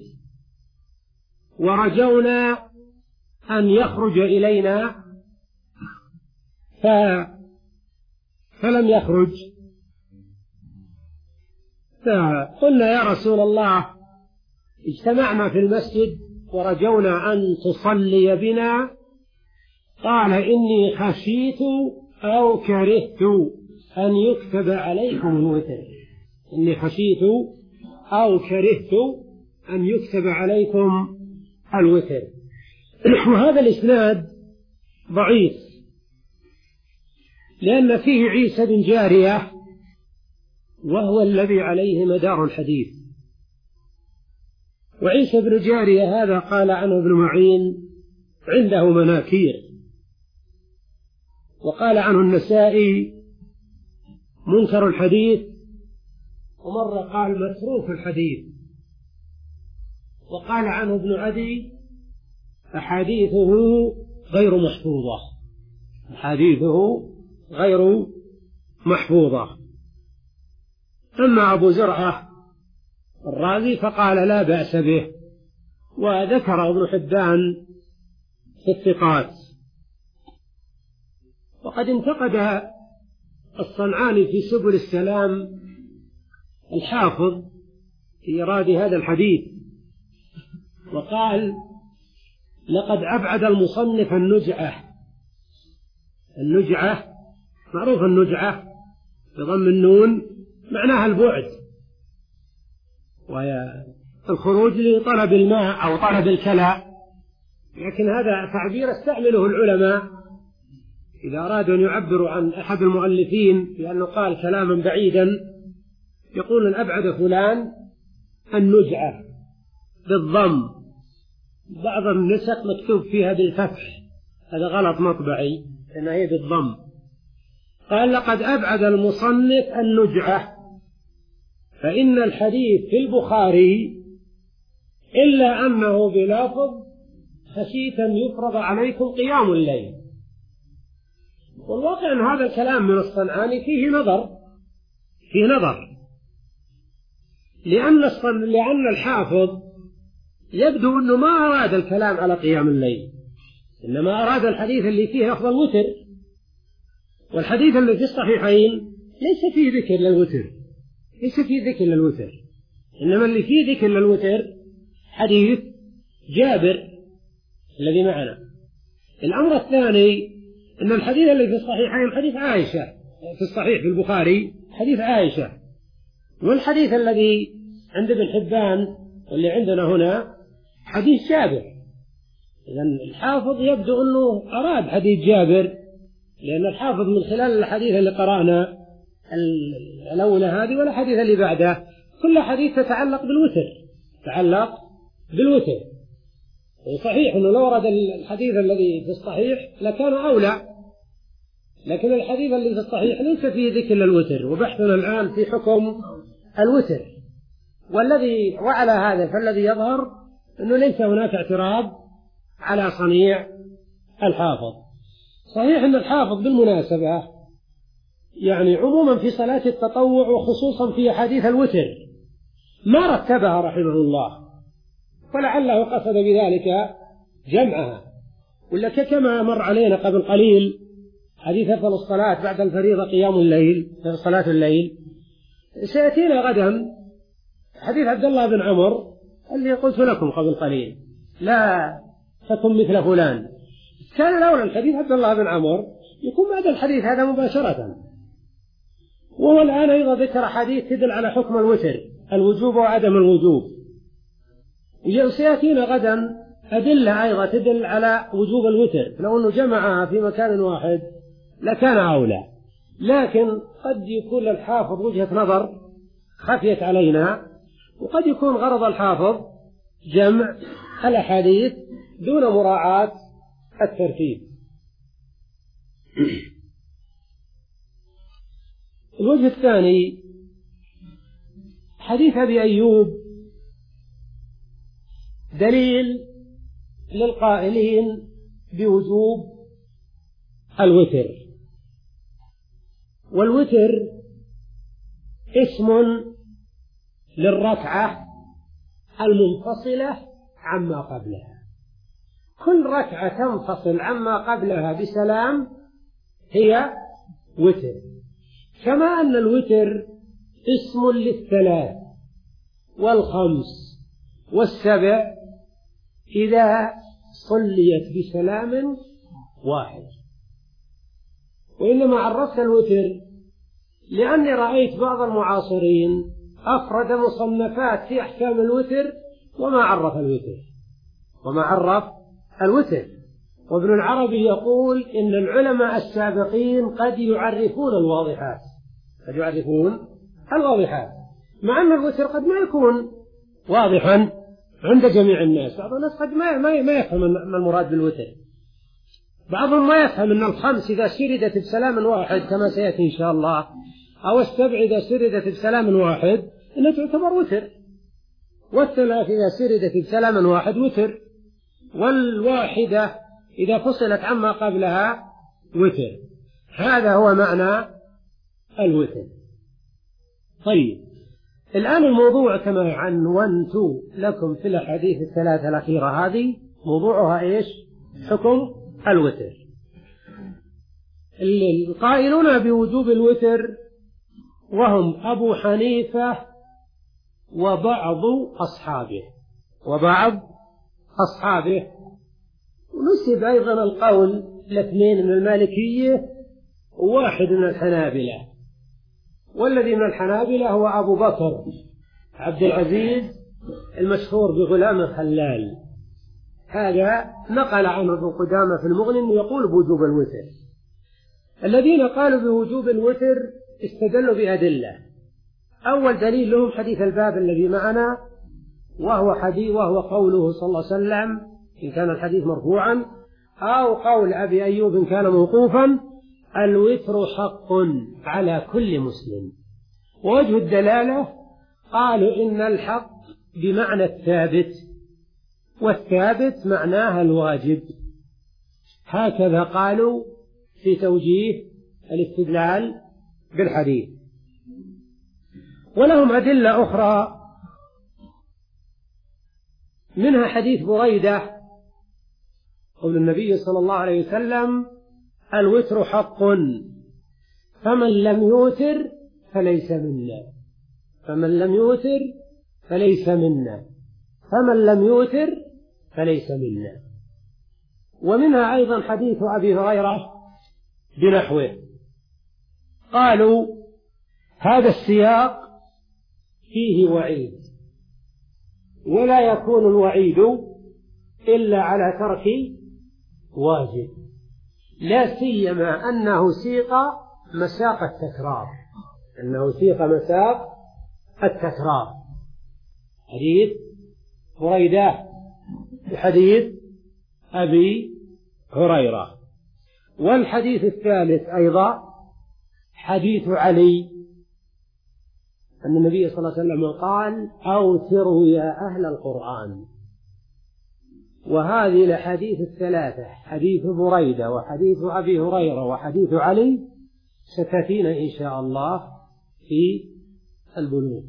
ورجونا أن يخرج إلينا ف... فلم يخرج، فقلنا يا رسول الله اجتمعنا في المسجد ورجونا أن تصلي بنا، قال إني خشيت أو كرهت أن يكتب عليكم الوتر إني خشيت أو كرهت أن يكتب عليكم الوتر. وهذا الإسناد ضعيف لأن فيه عيسى بن جارية وهو الذي عليه مدار الحديث، وعيسى بن جارية هذا قال عنه ابن معين عنده مناكير، وقال عنه النسائي منكر الحديث، ومرة قال متروك الحديث، وقال عنه ابن عدي أحاديثه غير محفوظة، أحاديثه غير محفوظة. أما أبو زرعة الرازي فقال لا بأس به، وذكر ابن حبان في الثقات. وقد انتقد الصنعاني في سبل السلام الحافظ في إيراد هذا الحديث، وقال لقد أبعد المصنف النجعة. النجعة معروف، النجعة بضم النون معناها البعد، وهي الخروج لطلب الماء أو طلب الكلاء، لكن هذا تعبير استعمله العلماء إذا أرادوا أن يعبروا عن أحد المؤلفين بأنه قال كلاما بعيدا، يقول أبعد فلان النجعة بالضم. بعض النسخ مكتوب فيها بالفتح، هذا غلط مطبعي لأنها هي بالضم. قال لقد أبعد المصنف النجعة، فإن الحديث في البخاري إلا أنه بلفظ خشيت أن يفرض عليكم قيام الليل. والواقع أن هذا الكلام من الصنعاني فيه نظر، فيه نظر، لأن لأن الحافظ يبدو أنه ما أراد الكلام على قيام الليل، إنما أراد الحديث اللي فيه لفظ الوتر، والحديث اللي في الصحيحين ليس فيه ذكر للوتر، ليس فيه ذكر للوتر، إنما اللي فيه ذكر للوتر حديث جابر الذي معنا. الأمر الثاني أن الحديث اللي في الصحيحين حديث عائشة، في الصحيح في البخاري حديث عائشة، والحديث الذي عند ابن حبان واللي عندنا هنا حديث جابر. إذن الحافظ يبدو أنه أراد حديث جابر، لأن الحافظ من خلال الحديث اللي قرأنا الأولى هذه والحديث اللي بعده كل حديث تتعلق بالوتر، تتعلق بالوتر. وصحيح أنه لو ورد الحديث الذي في الصحيح لكان أولى، لكن الحديث اللي في الصحيح ليس فيه ذكر للوتر، وبحثنا الآن في حكم الوتر. والذي وعلى هذا فالذي يظهر أنه ليس هناك اعتراض على صنيع الحافظ. صحيح أن الحافظ بالمناسبة يعني عموما في صلاة التطوع وخصوصا في حديث الوتر ما رتبها رحمه الله، ولعله قصد بذلك جمعها، ولك كما مر علينا قبل قليل حديث أفضل الصلاة بعد الفريضة قيام الليل، صلاة الليل. سيأتينا غدا حديث عبد الله بن عمر اللي قلت لكم قبل قليل لا تكن مثل فلان. كان الأولى الحديث عبد الله بن عمر يكون بعد الحديث هذا مباشرة. وهو الآن أيضا ذكر حديث تدل على حكم الوتر، الوجوب وعدم الوجوب. وسيأتينا غدا أدلة أيضا تدل على وجوب الوتر، لو أنه جمعها في مكان واحد لكان أولى. لكن قد يكون للحافظ وجهة نظر خفيت علينا، وقد يكون غرض الحافظ جمع الأحاديث دون مراعاة الترتيب. الوجه الثاني حديث أبي أيوب دليل للقائلين بوجوب الوتر. والوتر اسم للركعة المنفصلة عما قبلها، كل ركعة تنفصل عما قبلها بسلام هي وتر. كما أن الوتر اسم للثلاث والخمس والسبع إذا صليت بسلام واحد. وإنما عرفت الوتر لأني رأيت بعض المعاصرين أفرد مصنفات في أحكام الوتر وما عرف الوتر وما عرف الوتر. وابن العربي يقول إن العلماء السابقين قد يعرفون الواضحات، قد يعرفون الواضحات، مع أن الوتر قد ما يكون واضحا عند جميع الناس. بعض الناس قد ما ما يفهم ما المراد بالوتر، بعضهم ما يفهم أن الخمس إذا سردت بسلام واحد كما سيأتي إن شاء الله، أو السبع إذا سردت بسلام واحد إنها تعتبر وتر، والثلاث إذا سردت بسلام واحد وتر، والواحدة إذا فصلت عما قبلها وتر. هذا هو معنى الوتر. طيب الآن الموضوع كما عنونت لكم في الأحاديث الثلاثة الأخيرة هذه موضوعها إيش؟ حكم الوتر. القائلون بوجوب الوتر وهم أبو حنيفة وبعض أصحابه وبعض أصحابه ونسب أيضا القول لاثنين من المالكية وواحد من الحنابلة، والذي من الحنابلة هو أبو بكر عبد العزيز المشهور بغلام الخلال. هذا نقل عنه ابن قدامة في المغني أنه يقول بوجوب الوتر. الذين قالوا بوجوب الوتر استدلوا بأدلة. أول دليل لهم حديث الباب الذي معنا، وهو حديث وهو قوله صلى الله عليه وسلم إن كان الحديث مرفوعا، أو قول أبي أيوب إن كان موقوفا: الوتر حق على كل مسلم. ووجه الدلالة قالوا إن الحق بمعنى الثابت، والثابت معناها الواجب. هكذا قالوا في توجيه الاستدلال بالحديث. ولهم أدلة أخرى، منها حديث بريدة قول النبي صلى الله عليه وسلم: الوتر حق فمن لم يوتر فليس منا، فمن لم يوتر فليس منا، فمن لم يوتر فليس منا. ومنها أيضا حديث أبي هريرة بنحوه. قالوا هذا السياق فيه وعيد، ولا يكون الوعيد إلا على ترك واجب، لا سيما أنه سيق مساق التكرار، أنه سيق مساق التكرار. حديث بريدة وحديث أبي هريرة. والحديث الثالث أيضا حديث علي أن النبي صلى الله عليه وسلم قال: أوتروا يا أهل القرآن. وهذه الأحاديث الثلاثة، حديث بريدة وحديث أبي هريرة وحديث علي، ستأتينا إن شاء الله في البلوغ.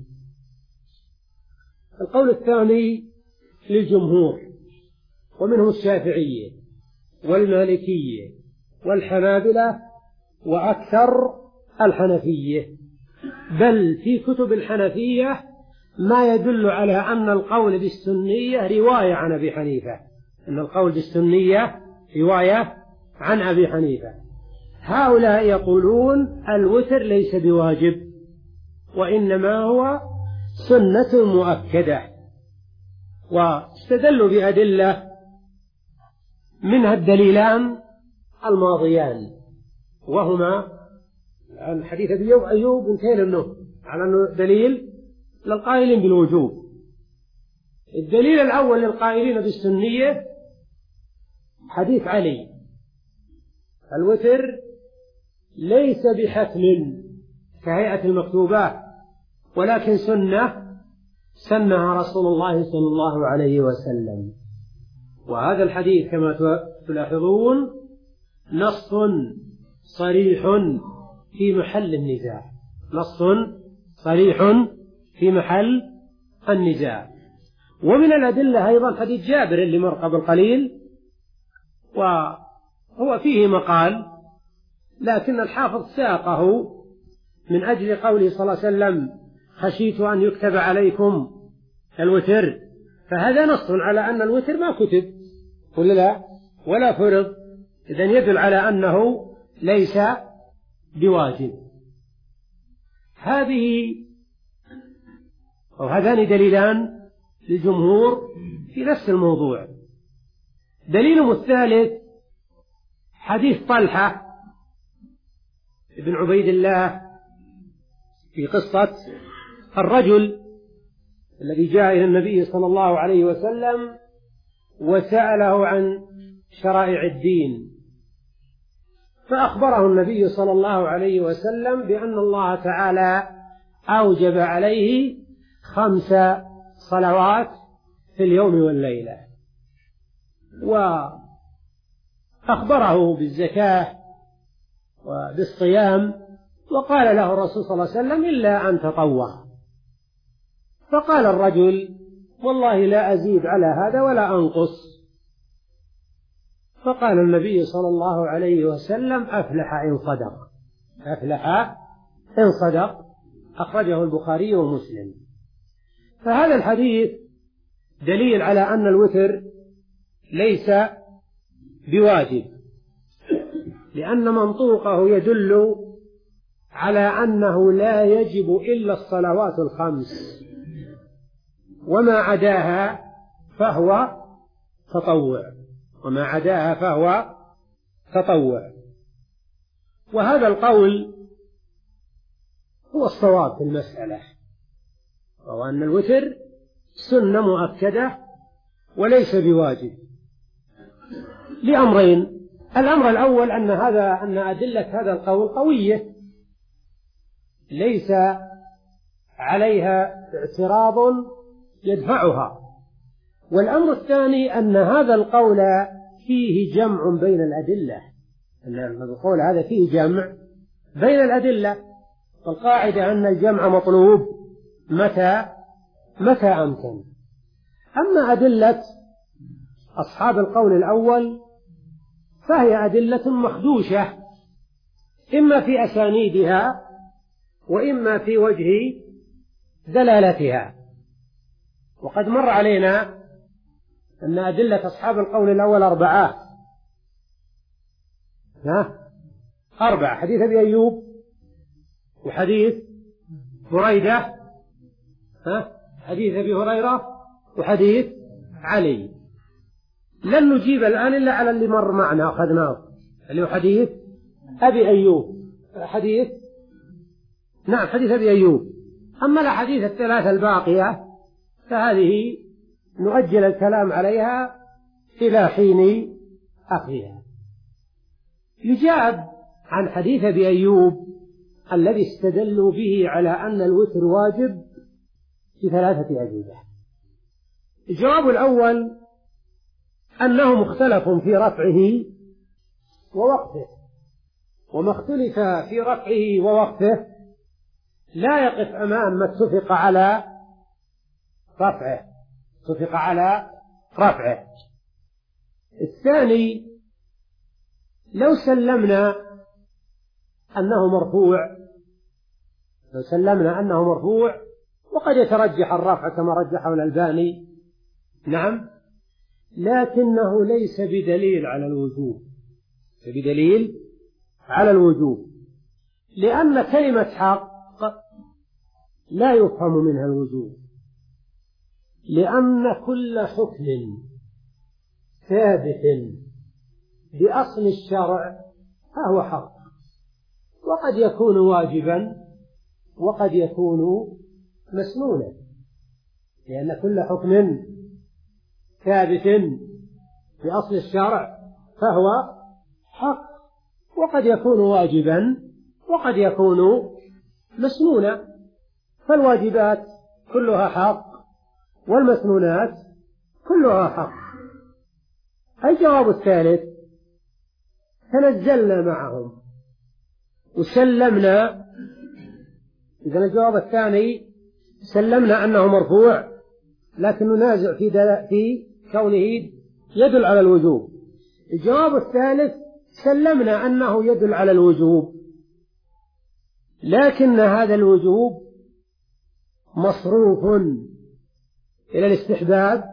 القول الثاني للجمهور، ومنهم الشافعية والمالكية والحنابلة وأكثر الحنفية، بل في كتب الحنفية ما يدل على أن القول بالسنية رواية عن أبي حنيفة، أن القول بالسنية رواية عن أبي حنيفة. هؤلاء يقولون الوتر ليس بواجب، وإنما هو سنة مؤكدة، واستدلوا بأدلة منها الدليلان الماضيان، وهما الحديث أبي أيوب انتهينا منه على أنه دليل للقائلين بالوجوب. الدليل الأول للقائلين بالسنية حديث علي: الوتر ليس بحتم كهيئة المكتوبات، ولكن سنة سنها رسول الله صلى الله عليه وسلم. وهذا الحديث كما تلاحظون نص صريح في محل النزاع، نص صريح في محل النزاع. ومن الأدلة أيضا حديث جابر اللي مر قبل قليل، وهو فيه مقال، لكن الحافظ ساقه من أجل قوله صلى الله عليه وسلم: خشيت أن يكتب عليكم الوتر. فهذا نص على أن الوتر ما كتب ولا لا ولا فرض، إذن يدل على أنه ليس بواجب. هذه أو هذان دليلان للجمهور في نفس الموضوع. دليلهم الثالث حديث طلحة ابن عبيد الله في قصة الرجل الذي جاء إلى النبي صلى الله عليه وسلم وسأله عن شرائع الدين، فأخبره النبي صلى الله عليه وسلم بأن الله تعالى أوجب عليه خمس صلوات في اليوم والليلة، وأخبره بالزكاة وبالصيام، وقال له الرسول صلى الله عليه وسلم إلا أن تطوع. فقال الرجل والله لا أزيد على هذا ولا أنقص. فقال النبي صلى الله عليه وسلم أفلح إن صدق، أفلح إن صدق، أخرجه البخاري ومسلم. فهذا الحديث دليل على أن الوتر ليس بواجب، لأن منطوقه يدل على أنه لا يجب إلا الصلوات الخمس، وما عداها فهو تطوع، وما عداها فهو تطوع. وهذا القول هو الصواب في المسألة، وهو أن الوتر سنة مؤكدة وليس بواجب، لأمرين. الأمر الأول أن هذا أن أدلة هذا القول قوية ليس عليها اعتراض يدفعها. والأمر الثاني أن هذا القول فيه جمع بين الأدلة، أن القول هذا فيه جمع بين الأدلة، والقاعدة أن الجمع مطلوب متى متى أمكن. أما أدلة أصحاب القول الأول فهي أدلة مخدوشة، إما في أسانيدها وإما في وجه دلالتها. وقد مر علينا أن أدلة أصحاب القول الأول أربعة، ها أربعة: حديث أبي أيوب، وحديث بريدة، ها حديث أبي هريرة، وحديث علي. لن نجيب الآن إلا على اللي مر معنا أخذناه، اللي هو حديث أبي أيوب، حديث نعم حديث أبي أيوب. أما الأحاديث الثلاثة الباقية فهذه نؤجل الكلام عليها إلى حين أخذها. يجاب عن حديث أبي أيوب الذي استدلوا به على أن الوتر واجب في ثلاثة أجوبة. الجواب الأول أنه مختلف في رفعه ووقفه، وما اختلف في رفعه ووقفه لا يقف أمام ما اتفق على رفعه اتفق على رفعه. الثاني، لو سلمنا أنه مرفوع لو سلمنا أنه مرفوع وقد يترجح الرفع كما رجحه الألباني، نعم، لكنه ليس بدليل على الوجوب بدليل على الوجوب لأن كلمة حق لا يفهم منها الوجوب، لأن كل حكم ثابت بأصل الشرع فهو حق، وقد يكون واجبا وقد يكون مسنونا، لأن كل حكم ثابت بأصل الشرع فهو حق، وقد يكون واجبا وقد يكون مسنونا. فالواجبات كلها حق والمسنونات كلها حق. الجواب الثالث، تنزلنا معهم وسلمنا. إذن الجواب الثاني سلمنا أنه مرفوع لكن ننازع في, في كونه يدل على الوجوب. الجواب الثالث سلمنا أنه يدل على الوجوب، لكن هذا الوجوب مصروف إلى الاستحباب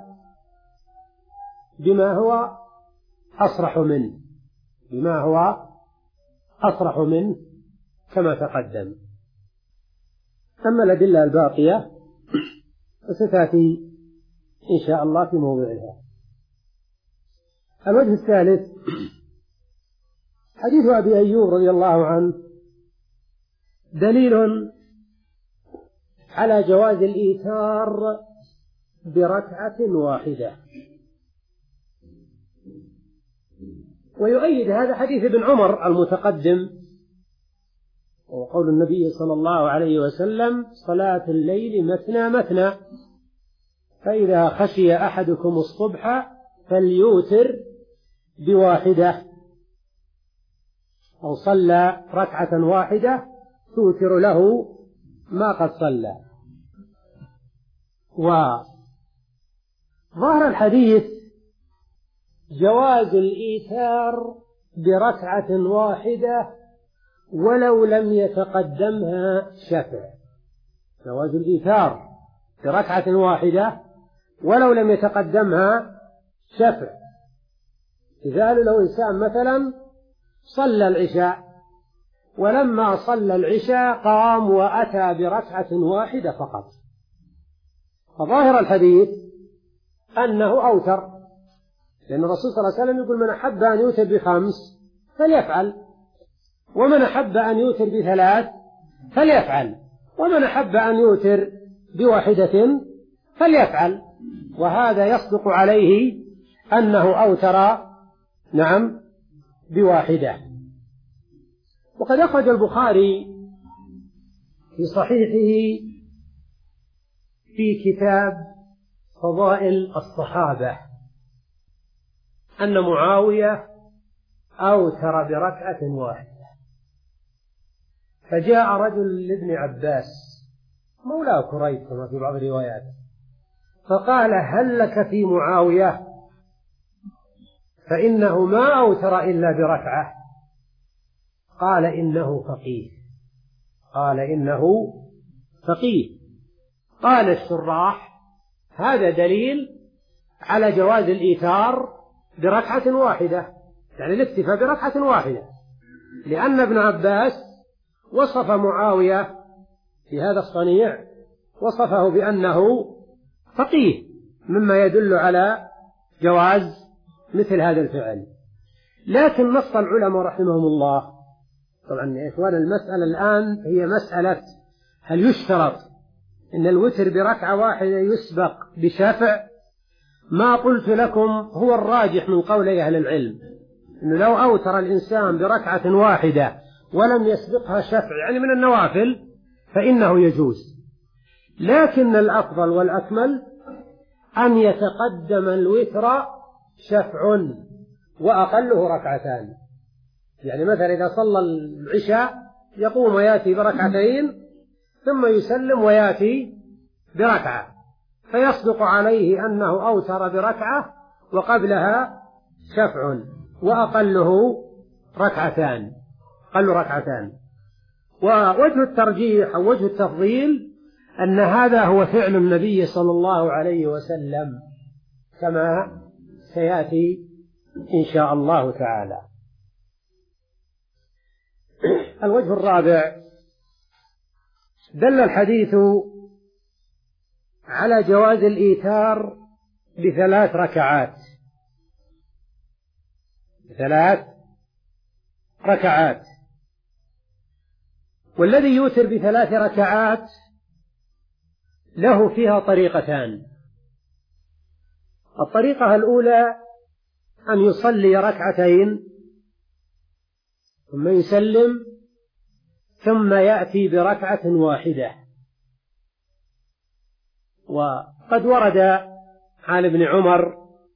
بما هو أصرح منه بما هو أصرح منه كما تقدم. أما الأدلة الباقية فستأتي إن شاء الله في موضعها. الوجه الثالث، حديث أبي أيوب رضي الله عنه دليل على جواز الإيثار بركعة واحدة. ويؤيد هذا حديث ابن عمر المتقدم، وقول النبي صلى الله عليه وسلم: صلاة الليل مثنى مثنى، فإذا خشي أحدكم الصبح فليوتر بواحدة، أو صلى ركعة واحدة توتر له ما قد صلى. وظهر الحديث جواز الإيثار بركعة واحدة ولو لم يتقدمها شفع. جواز الإيثار بركعة واحدة ولو لم يتقدمها شفع. إذا قالوا له إنسان مثلا صلى العشاء، ولما صلى العشاء قام وأتى بركعة واحدة فقط، فظاهر الحديث أنه أوتر، لأن الرسول صلى الله عليه وسلم يقول: من أحب أن يوتر بخمس فليفعل، ومن أحب أن يوتر بثلاث فليفعل، ومن أحب أن يوتر بواحدة فليفعل. وهذا يصدق عليه أنه أوتر نعم بواحدة. وقد أخرج البخاري في صحيحه في كتاب فضائل الصحابة أن معاوية أوتر بركعة واحدة، فجاء رجل لابن عباس مولى كريب كما في بعض الروايات، فقال: هل لك في معاوية؟ فإنه ما أوتر إلا بركعة. قال: إنه فقيه. قال: إنه فقيه. قال الشراح: هذا دليل على جواز الإيثار بركعة واحدة، يعني الاكتفاء بركعة واحدة، لأن ابن عباس وصف معاوية في هذا الصنيع، وصفه بأنه فقيه، مما يدل على جواز مثل هذا الفعل. لكن نص العلماء رحمهم الله، طبعا يا إخوان المسألة الآن هي مسألة هل يشترط إن الوتر بركعة واحدة يسبق بشفع؟ ما قلت لكم هو الراجح من قول أهل العلم، إنه لو أوتر الإنسان بركعة واحدة ولم يسبقها شفع، يعني من النوافل، فإنه يجوز. لكن الأفضل والأكمل أن يتقدم الوتر شفع وأقله ركعتان. يعني مثلا إذا صلى العشاء يقوم ويأتي بركعتين ثم يسلم ويأتي بركعة، فيصدق عليه أنه أوتر بركعة وقبلها شفع وأقله ركعتان، أقل ركعتان. ووجه الترجيح أو وجه التفضيل أن هذا هو فعل النبي صلى الله عليه وسلم كما سيأتي إن شاء الله تعالى. الوجه الرابع: دل الحديث على جواز الإيثار بثلاث ركعات بثلاث ركعات والذي يوتر بثلاث ركعات له فيها طريقتان. الطريقة الأولى أن يصلي ركعتين ثم يسلم ثم يأتي بركعة واحدة. وقد ورد عن ابن عمر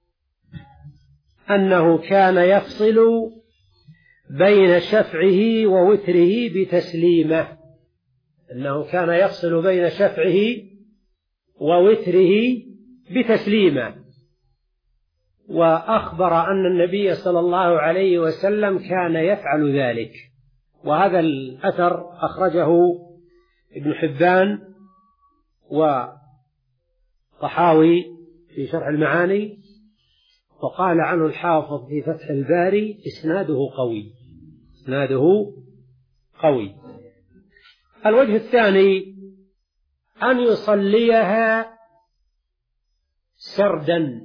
أنه كان يفصل بين شفعه ووتره بتسليمة أنه كان يفصل بين شفعه ووتره بتسليمة وأخبر أن النبي صلى الله عليه وسلم كان يفعل ذلك. وهذا الأثر أخرجه ابن حبان وطحاوي في شرح المعاني، وقال عنه الحافظ في فتح الباري: إسناده قوي إسناده قوي. الوجه الثاني أن يصليها سردا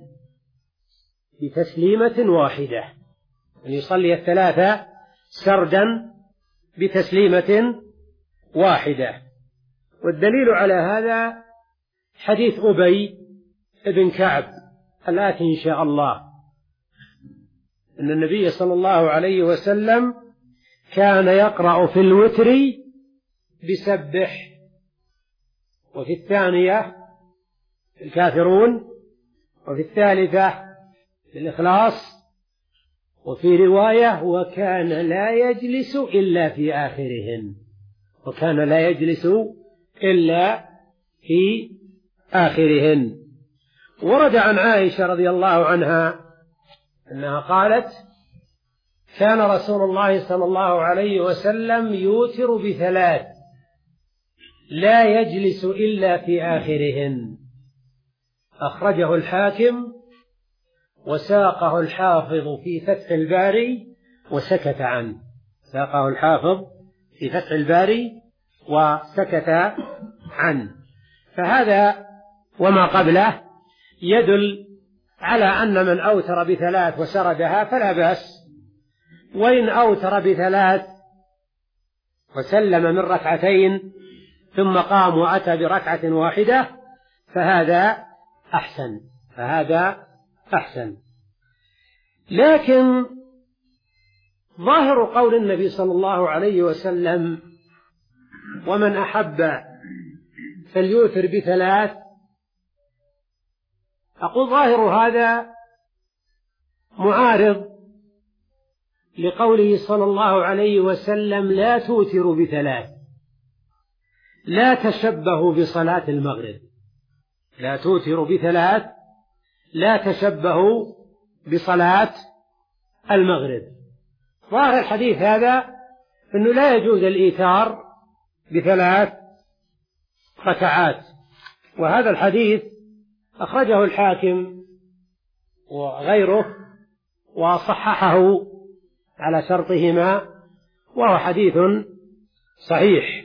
بتسليمة واحدة، أن يصلي الثلاثة سردا بتسليمة واحدة. والدليل على هذا حديث أبي بن كعب الآتي إن شاء الله أن النبي صلى الله عليه وسلم كان يقرأ في الوتر بسبح، وفي الثانية الكافرون، وفي الثالثة الإخلاص، وفي رواية وكان لا يجلس إلا في آخرهن، وكان لا يجلس إلا في آخرهن. ورد عن عائشة رضي الله عنها أنها قالت: كان رسول الله صلى الله عليه وسلم يوتر بثلاث لا يجلس إلا في آخرهن. أخرجه الحاكم وساقه الحافظ في فتح الباري وسكت عنه. ساقه الحافظ في فتح الباري وسكت عنه. فهذا وما قبله يدل على أن من أوتر بثلاث وسردها فلا بأس، وإن أوتر بثلاث وسلم من ركعتين ثم قام وأتى بركعة واحدة فهذا أحسن، فهذا أحسن. لكن ظاهر قول النبي صلى الله عليه وسلم: ومن أحب فليوتر بثلاث، أقول ظاهر هذا معارض لقوله صلى الله عليه وسلم: لا توتروا بثلاث، لا تشبهوا بصلاة المغرب، لا توتروا بثلاث لا تشبهوا بصلاة المغرب. ظاهر الحديث هذا أنه لا يجوز الإيتار بثلاث ركعات، وهذا الحديث أخرجه الحاكم وغيره وصححه على شرطهما، وهو حديث صحيح.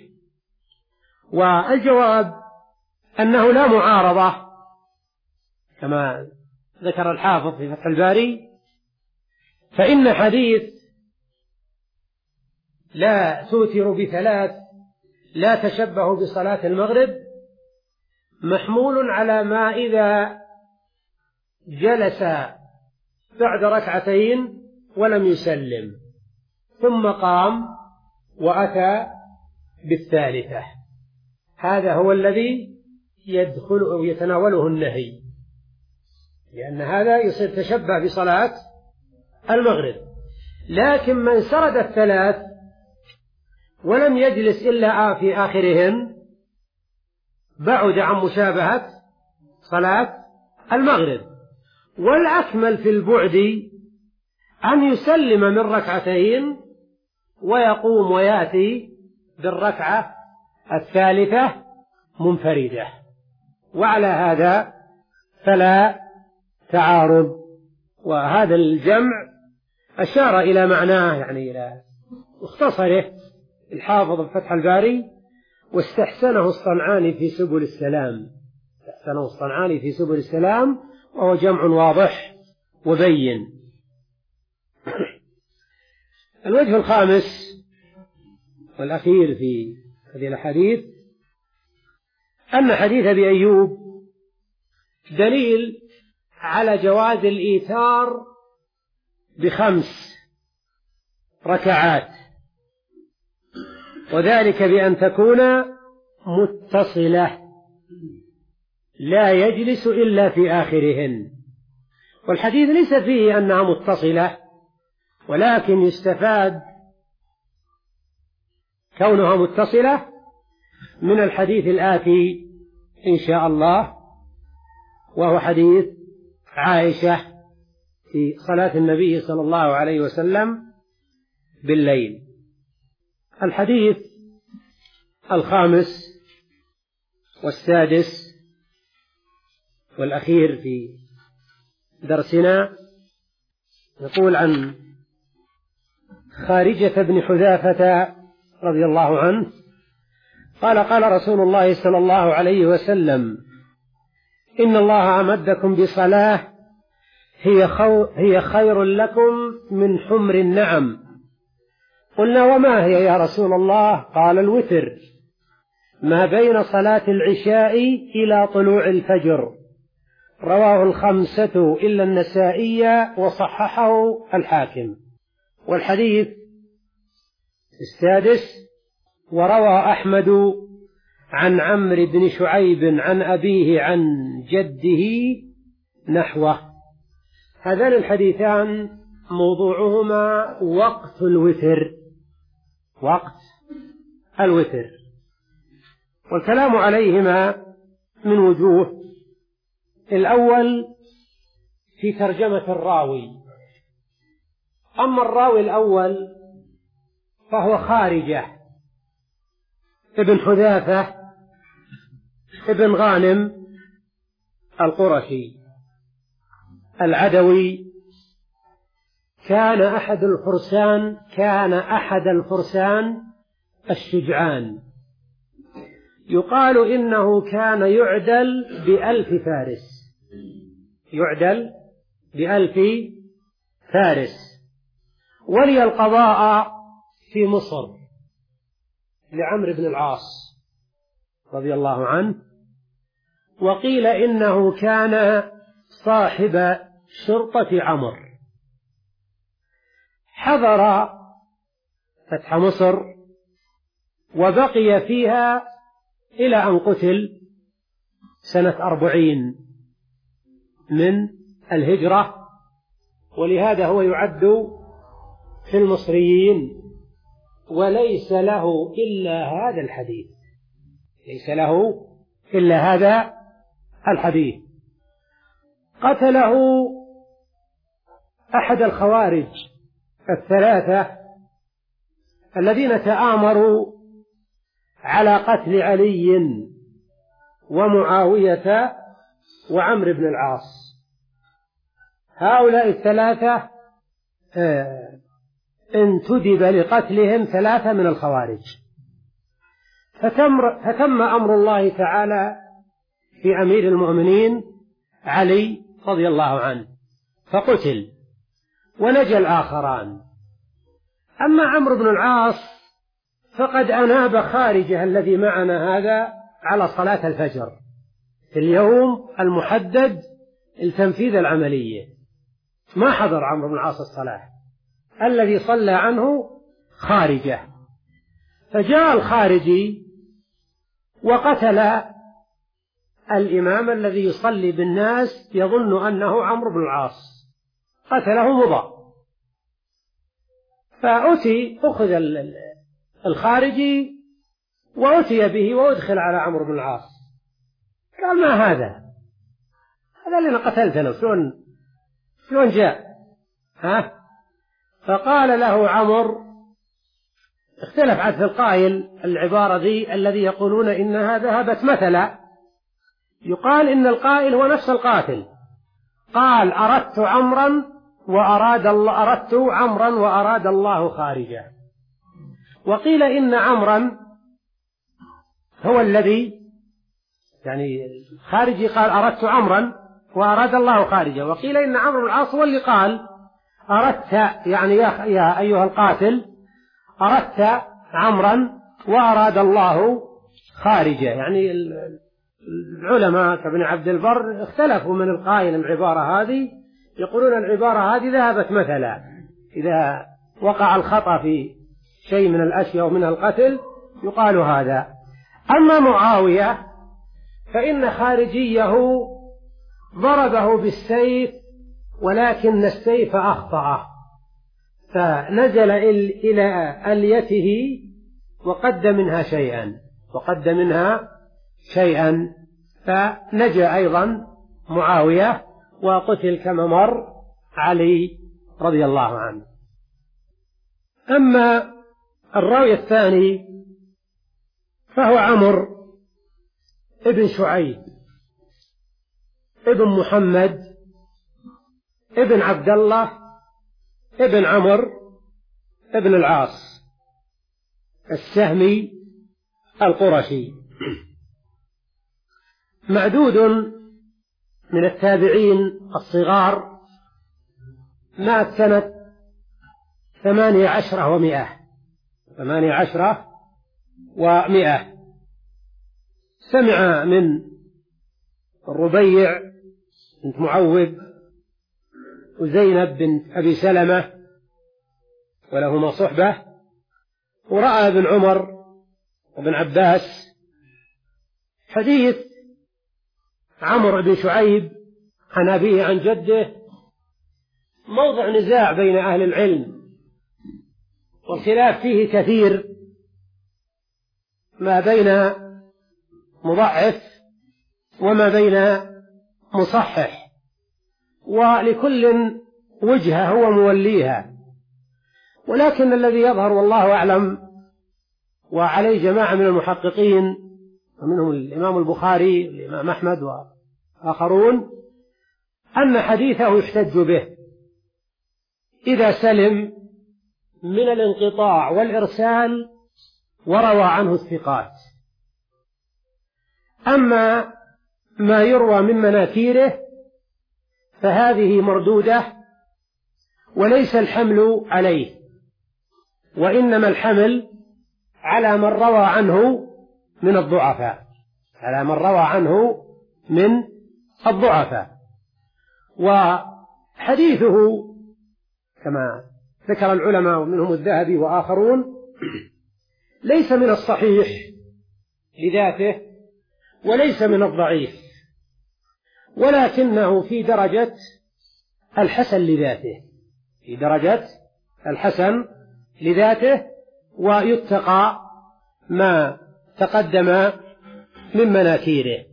والجواب أنه لا معارضة كما ذكر الحافظ في فتح الباري، فإن حديث لا توتر بثلاث لا تشبه بصلاة المغرب محمول على ما إذا جلس بعد ركعتين ولم يسلم ثم قام وأتى بالثالثة، هذا هو الذي يدخل أو يتناوله النهي، لأن هذا يصير تشبه بصلاة المغرب. لكن من سرد الثلاث ولم يجلس إلا في آخرهن بعد عن مشابهة صلاة المغرب. والأكمل في البعد أن يسلم من ركعتين ويقوم ويأتي بالركعة الثالثة منفردة، وعلى هذا فلا تعارض. وهذا الجمع أشار إلى معناه، يعني إلى اختصره الحافظ بفتح الباري، واستحسنه الصنعاني في سبل السلام، استحسنه الصنعاني في سبل السلام، وهو جمع واضح وبين. الوجه الخامس والأخير في هذه الحديث أن حديث أبي أيوب دليل على جواز الإيثار بخمس ركعات، وذلك بأن تكون متصلة لا يجلس إلا في آخرهن. والحديث ليس فيه أنها متصلة، ولكن يستفاد كونها متصلة من الحديث الآتي إن شاء الله، وهو حديث عائشة في صلاة النبي صلى الله عليه وسلم بالليل. الحديث الخامس والسادس والأخير في درسنا يقول عن خارجة بن حذافة رضي الله عنه قال: قال رسول الله صلى الله عليه وسلم: إن الله أمدكم بصلاة هي, خو هي خير لكم من حمر النعم. قلنا: وما هي يا رسول الله؟ قال: الوتر، ما بين صلاة العشاء إلى طلوع الفجر، رواه الخمسة إلا النسائي وصححه الحاكم. والحديث السادس: وروى أحمد عن عمرو بن شعيب عن أبيه عن جده نحوه. هذان الحديثان موضوعهما وقت الوتر، وقت الوتر، والكلام عليهما من وجوه. الأول في ترجمة الراوي. أما الراوي الأول فهو خارجة ابن حذافة ابن غانم القرشي العدوي، كان أحد الفرسان كان أحد الفرسان الشجعان، يقال إنه كان يعدل بألف فارس، يعدل بألف فارس، ولي القضاء في مصر لعمرو بن العاص رضي الله عنه. وقيل إنه كان صاحب شرطة عمرو، حضر فتح مصر وبقي فيها إلى أن قتل سنة أربعين من الهجرة، ولهذا هو يعد في المصريين، وليس له إلا هذا الحديث، ليس له إلا هذا الحديث. قتله أحد الخوارج الثلاثة الذين تآمروا على قتل علي ومعاوية وعمرو بن العاص. هؤلاء الثلاثة انتدب لقتلهم ثلاثة من الخوارج، فتم, فتم أمر الله تعالى في أمير المؤمنين علي رضي الله عنه فقتل، ونجا الآخران. أما عمرو بن العاص فقد أناب خارجه الذي معنا هذا على صلاة الفجر في اليوم المحدد لتنفيذ العملية، ما حضر عمرو بن العاص الصلاة، الذي صلى عنه خارجه، فجاء الخارجي وقتل الإمام الذي يصلي بالناس يظن أنه عمرو بن العاص، قتله مضى. فأتي أخذ الخارجي وأتي به وأدخل على عمرو بن العاص، قال: ما هذا؟ هذا اللي قتلته، شلون شلون جاء؟ ها؟ فقال له عمرو، اختلف عن القائل العبارة ذي الذي يقولون إنها ذهبت مثلا، يقال إن القائل هو نفس القاتل، قال: أردت عمرا وأراد الله أردت عمرا وأراد الله خارجه. وقيل إن عمرا هو الذي يعني خارجي قال: أردت عمرا وأراد الله خارجه. وقيل إن عمرو بن العاص هو اللي قال: أردت يعني يا, يا أيها القاتل أردت عمرا وأراد الله خارجه. يعني العلماء كابن عبد البر اختلفوا من القائل العبارة هذه، يقولون العبارة هذه ذهبت مثلا، إذا وقع الخطأ في شيء من الأشياء ومنها القتل يقال هذا. أما معاوية فإن خارجيه ضربه بالسيف، ولكن السيف أخطأه، فنزل إلى أليته وقد منها شيئا وقد منها شيئا فنجا أيضا معاوية وقتل كما مر علي رضي الله عنه. أما الراوي الثاني فهو عمرو ابن شعيب ابن محمد ابن عبد الله ابن عمرو ابن العاص السهمي القرشي، معدود من التابعين الصغار، مات سنة ثمانية عشرة ومئة ثمانية عشرة ومئة. سمع من الربيع بنت معوذ وزينب بنت أبي سلمة ولهما صحبة، ورأى ابن عمر وابن عباس حديث عمرو بن شعيب عن أبيه عن جده موضع نزاع بين أهل العلم، والخلاف فيه كثير ما بين مضعف وما بين مصحح، ولكل وجهة هو موليها، ولكن الذي يظهر والله أعلم وعليه جماعة من المحققين ومنهم الإمام البخاري والإمام أحمد وآخرون أن حديثه يحتج به إذا سلم من الانقطاع والإرسال وروى عنه الثقات. أما ما يروى من مناكيره فهذه مردودة وليس الحمل عليه، وإنما الحمل على من روى عنه من الضعفاء، على من روى عنه من الضعفاء. وحديثه كما ذكر العلماء ومنهم الذهبي وآخرون ليس من الصحيح لذاته وليس من الضعيف، ولكنه في درجة الحسن لذاته، في درجة الحسن لذاته، ويتقى ما تقدم من مناكيره.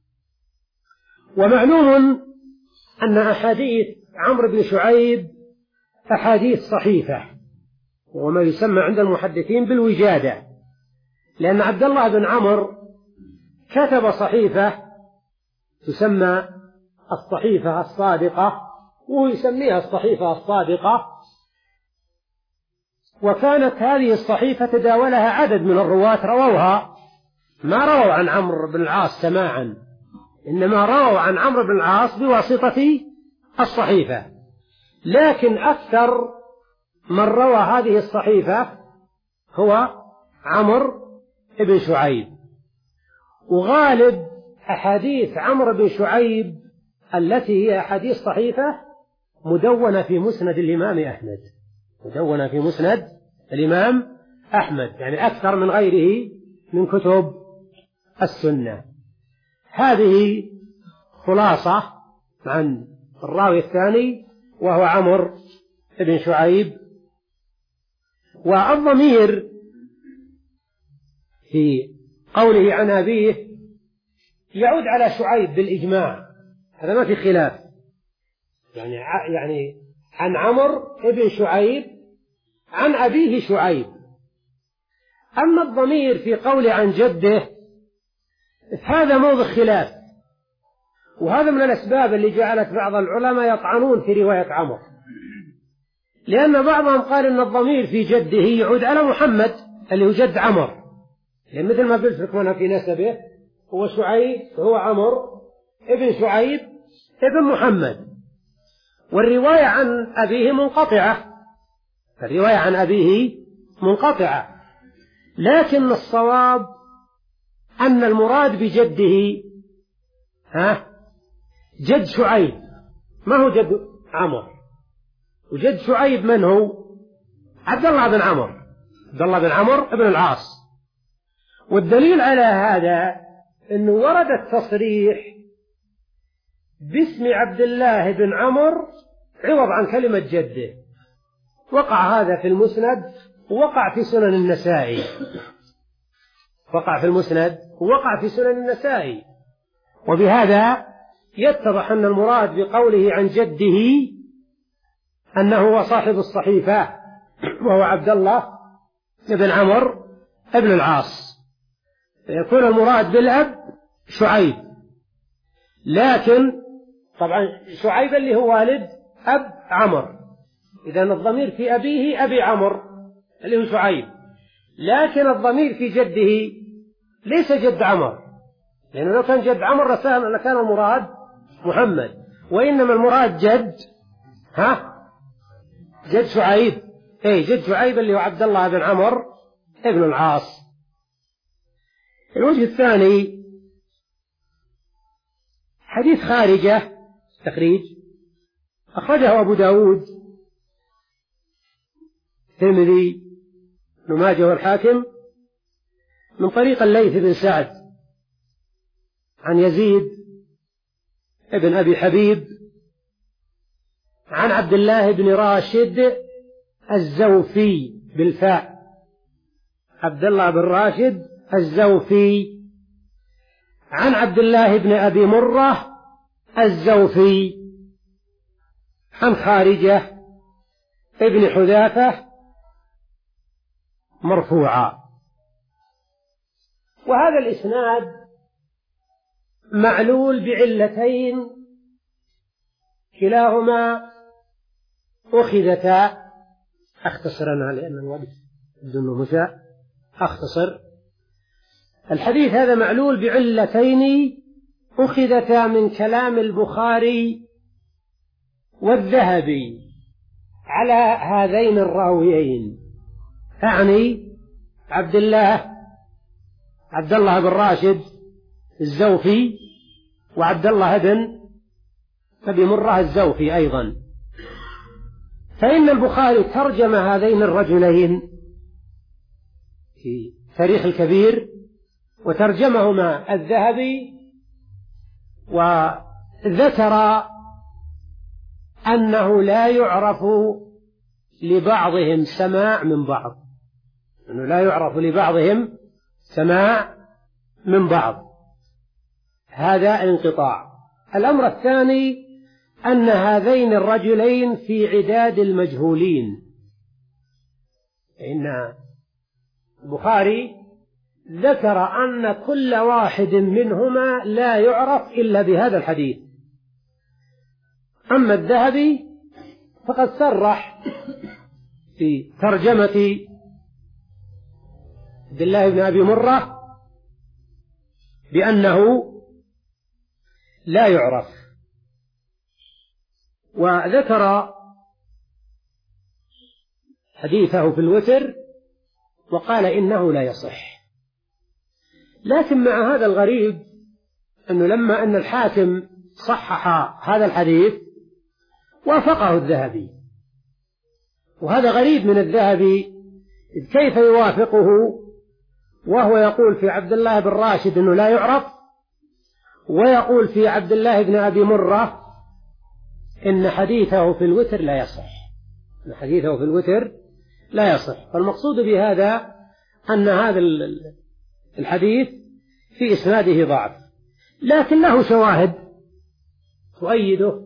ومعلوم أن أحاديث عمرو بن شعيب أحاديث صحيفة، وما يسمى عند المحدثين بالوجادة، لأن عبد الله بن عمرو كتب صحيفة تسمى الصحيفة الصادقة، وهو يسميها الصحيفة الصادقة، وكانت هذه الصحيفة تداولها عدد من الرواة رووها، ما رووا عن عمرو بن العاص سماعا، إنما رووا عن عمرو بن العاص بواسطة الصحيفة. لكن أكثر من روى هذه الصحيفة هو عمرو بن شعيب، وغالب أحاديث عمرو بن شعيب التي هي أحاديث صحيفة مدونة في مسند الإمام أحمد، مدونة في مسند الإمام أحمد، يعني أكثر من غيره من كتب السنة. هذه خلاصة عن الراوي الثاني وهو عمرو بن شعيب. والضمير في قوله عن أبيه يعود على شعيب بالإجماع، هذا ما في خلاف، يعني يعني عن عمرو بن شعيب عن أبيه شعيب. أما الضمير في قوله عن جده هذا موضع خلاف، وهذا من الأسباب اللي جعلت بعض العلماء يطعنون في رواية عمرو، لأن بعضهم قال إن الضمير في جده يعود على محمد اللي هو جد عمرو، لأن مثل ما قلت لكم في نسبه هو شعيب هو عمرو ابن شعيب ابن محمد، والرواية عن أبيه منقطعة، الرواية عن أبيه منقطعة، لكن الصواب أن المراد بجده ها جد شعيب، ما هو جد عمرو. وجد شعيب من هو؟ عبد الله بن عمرو، عبد الله بن عمرو ابن العاص. والدليل على هذا أنه ورد التصريح باسم عبد الله بن عمرو عوض عن كلمة جده، وقع هذا في المسند ووقع في سنن النسائي، وقع في المسند ووقع في سنن النسائي. وبهذا يتضح أن المراد بقوله عن جده أنه هو صاحب الصحيفة وهو عبد الله بن عمرو ابن العاص، فيكون المراد بالأب شعيب، لكن طبعا شعيب اللي هو والد أب عمرو، إذن الضمير في أبيه أبي عمرو اللي هو شعيب، لكن الضمير في جده ليس جد عمرو، لأنه لو كان جد عمرو لكان المراد محمد، وإنما المراد جد ها جد شعيب، أي جد شعيب اللي هو عبد الله بن عمرو ابن العاص. الوجه الثاني حديث خارجة تخريج أخرجه أبو داود الترمذي ابن ماجه والحاكم من طريق الليث بن سعد عن يزيد ابن أبي حبيب عن عبد الله بن راشد الزوفي بالفاء، عبد الله بن راشد الزوفي عن عبد الله بن أبي مرة الزوفي عن خارجة ابن حذافة مرفوعا. وهذا الإسناد معلول بعلتين كلاهما أخذتا، أختصرنا لأن الوقت بدون مشاء أختصر. الحديث هذا معلول بعلتين أخذتا من كلام البخاري والذهبي على هذين الراويين، أعني عبد الله عبد الله بن راشد الزوفي وعبد الله بن أبي مرة الزوفي أيضا. فإن البخاري ترجم هذين الرجلين في تاريخ الكبير وترجمهما الذهبي، وذكر أنه لا يعرف لبعضهم سماع من بعض، أنه لا يعرف لبعضهم سماع من بعض، هذا انقطاع. الأمر الثاني أن هذين الرجلين في عداد المجهولين، إن البخاري ذكر أن كل واحد منهما لا يعرف إلا بهذا الحديث. أما الذهبي فقد صرح في ترجمة عبد الله بن أبي مرة بأنه لا يعرف، وذكر حديثه في الوتر وقال إنه لا يصح. لكن مع هذا الغريب أنه لما أن الحاكم صحح هذا الحديث وافقه الذهبي، وهذا غريب من الذهبي، كيف يوافقه وهو يقول في عبد الله بن راشد أنه لا يعرف، ويقول في عبد الله بن أبي مرة إن حديثه في الوتر لا يصح، إن حديثه في الوتر لا يصح. فالمقصود بهذا أن هذا الحديث في إسناده ضعف، لكن له شواهد تؤيده،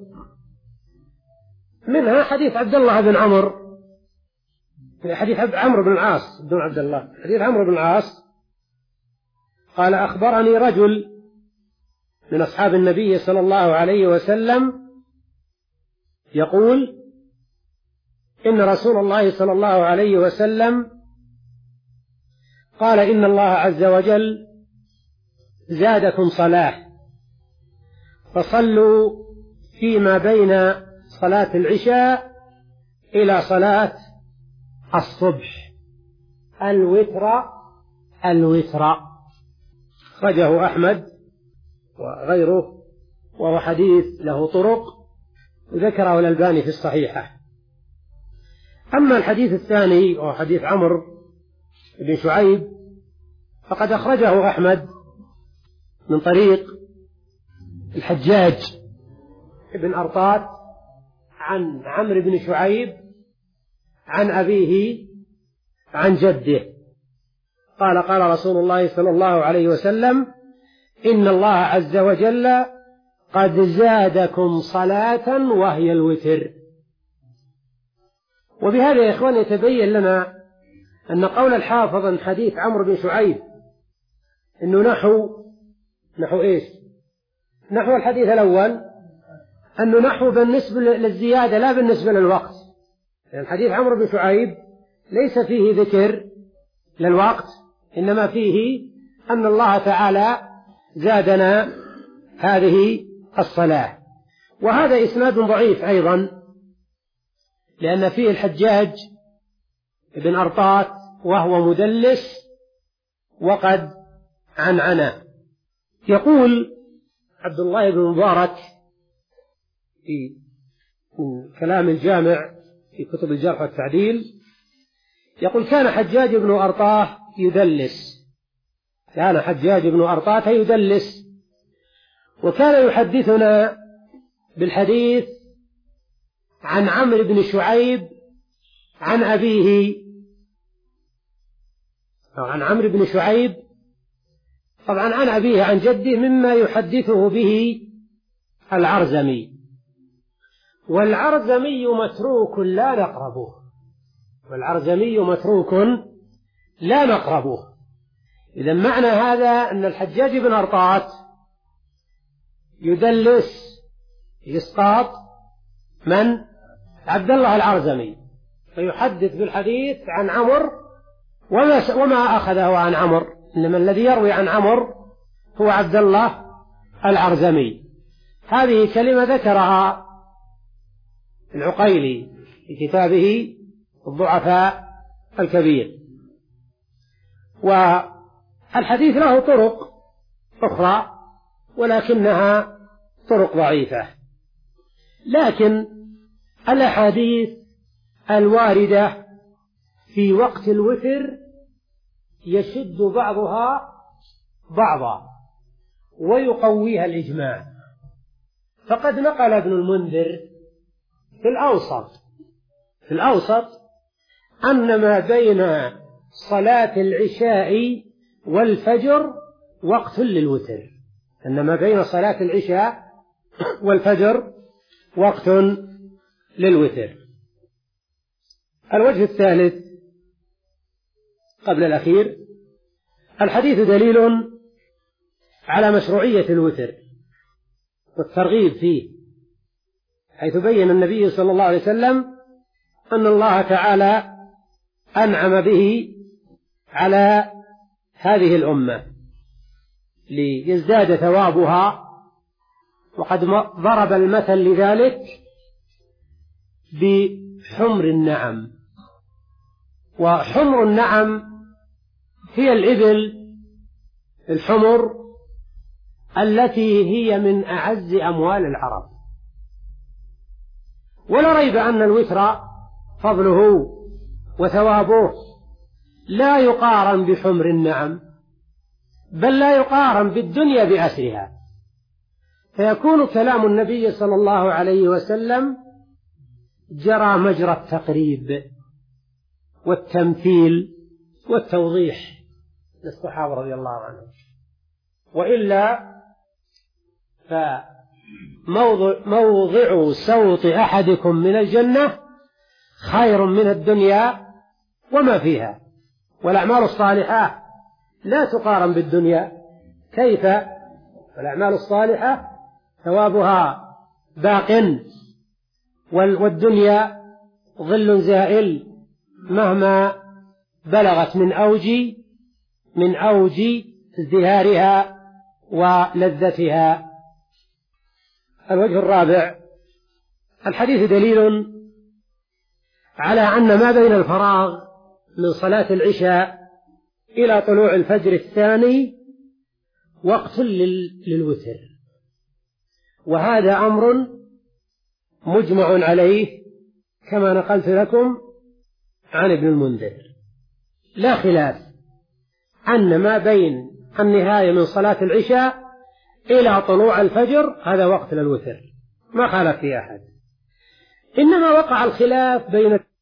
منها حديث عبد الله بن عمرو، حديث عمرو بن العاص بدون عبد الله، حديث عمرو بن العاص قال أخبرني رجل من أصحاب النبي صلى الله عليه وسلم يقول إن رسول الله صلى الله عليه وسلم قال إن الله عز وجل زادكم صلاة فصلوا فيما بين صلاة العشاء إلى صلاة الصبح الوتر الوتر. أخرجه أحمد وغيره، وهو حديث له طرق ذكره الألباني في الصحيحة. أما الحديث الثاني وهو حديث عمرو بن شعيب فقد أخرجه أحمد من طريق الحجاج بن أرطاط عن عمرو بن شعيب عن أبيه عن جده قال قال رسول الله صلى الله عليه وسلم إن الله عز وجل قد زادكم صلاة وهي الوتر. وبهذا يا إخوان يتبين لنا أن قول الحافظ عن حديث عمرو بن شعيب إنه نحو نحو إيش نحو الحديث الأول، أنه نحو بالنسبة للزيادة لا بالنسبة للوقت، يعني الحديث عمرو بن شعيب ليس فيه ذكر للوقت، إنما فيه أن الله تعالى زادنا هذه الصلاة. وهذا إسناد ضعيف أيضا، لأن فيه الحجاج بن أرطاط وهو مدلس وقد عنعنا. يقول عبد الله بن مبارك في كلام الجامع في كتب الجرح والتعديل يقول: كان حجاج بن أرطاه يدلس كان حجاج بن أرطاه يدلس وكان يحدثنا بالحديث عن عمرو بن شعيب عن أبيه أو عن عمرو بن شعيب طبعا عن أبيه عن جده مما يحدثه به العرزمي، والعرزمي متروك لا نقربه والعرزمي متروك لا نقربه إذا معنى هذا أن الحجاج بن أرطاة يدلس إسقاط من؟ عبد الله العرزمي، فيحدث بالحديث عن عمرو وما, وما أخذه عن عمرو، إنما الذي يروي عن عمرو هو عبد الله العرزمي. هذه كلمة ذكرها العقيلي في كتابه الضعفاء الكبير. والحديث له طرق أخرى ولكنها طرق ضعيفة، لكن الأحاديث الواردة في وقت الوتر يشد بعضها بعضا ويقويها الإجماع. فقد نقل ابن المنذر في الأوسط في الأوسط أن ما بين صلاة العشاء والفجر وقت للوتر أن ما بين صلاة العشاء والفجر وقت للوتر. الوجه الثالث قبل الأخير: الحديث دليل على مشروعية الوتر والترغيب فيه، حيث بين النبي صلى الله عليه وسلم أن الله تعالى أنعم به على هذه الأمة ليزداد ثوابها، وقد ضرب المثل لذلك بحمر النعم. وحمر النعم هي الإبل الحمر التي هي من أعز أموال العرب. ولا ريب أن الوتر فضله وثوابه لا يقارن بحمر النعم، بل لا يقارن بالدنيا بأسرها، فيكون كلام النبي صلى الله عليه وسلم جرى مجرى التقريب والتمثيل والتوضيح للصحابة رضي الله عنهم. وإلا فموضع موضع سوط أحدكم من الجنة خير من الدنيا وما فيها. والأعمال الصالحة لا تقارن بالدنيا، كيف؟ والأعمال الصالحة ثوابها باق، والدنيا ظل زائل مهما بلغت من أوج من أوج ازدهارها ولذتها. الوجه الرابع: الحديث دليل على أن ما بين الفراغ من صلاة العشاء إلى طلوع الفجر الثاني وقت للوتر، وهذا أمر مجمع عليه كما نقلت لكم عن ابن المنذر. لا خلاف أن ما بين النهاية من صلاة العشاء إلى طلوع الفجر هذا وقت للوتر، ما خالف فيه أحد، إنما وقع الخلاف بين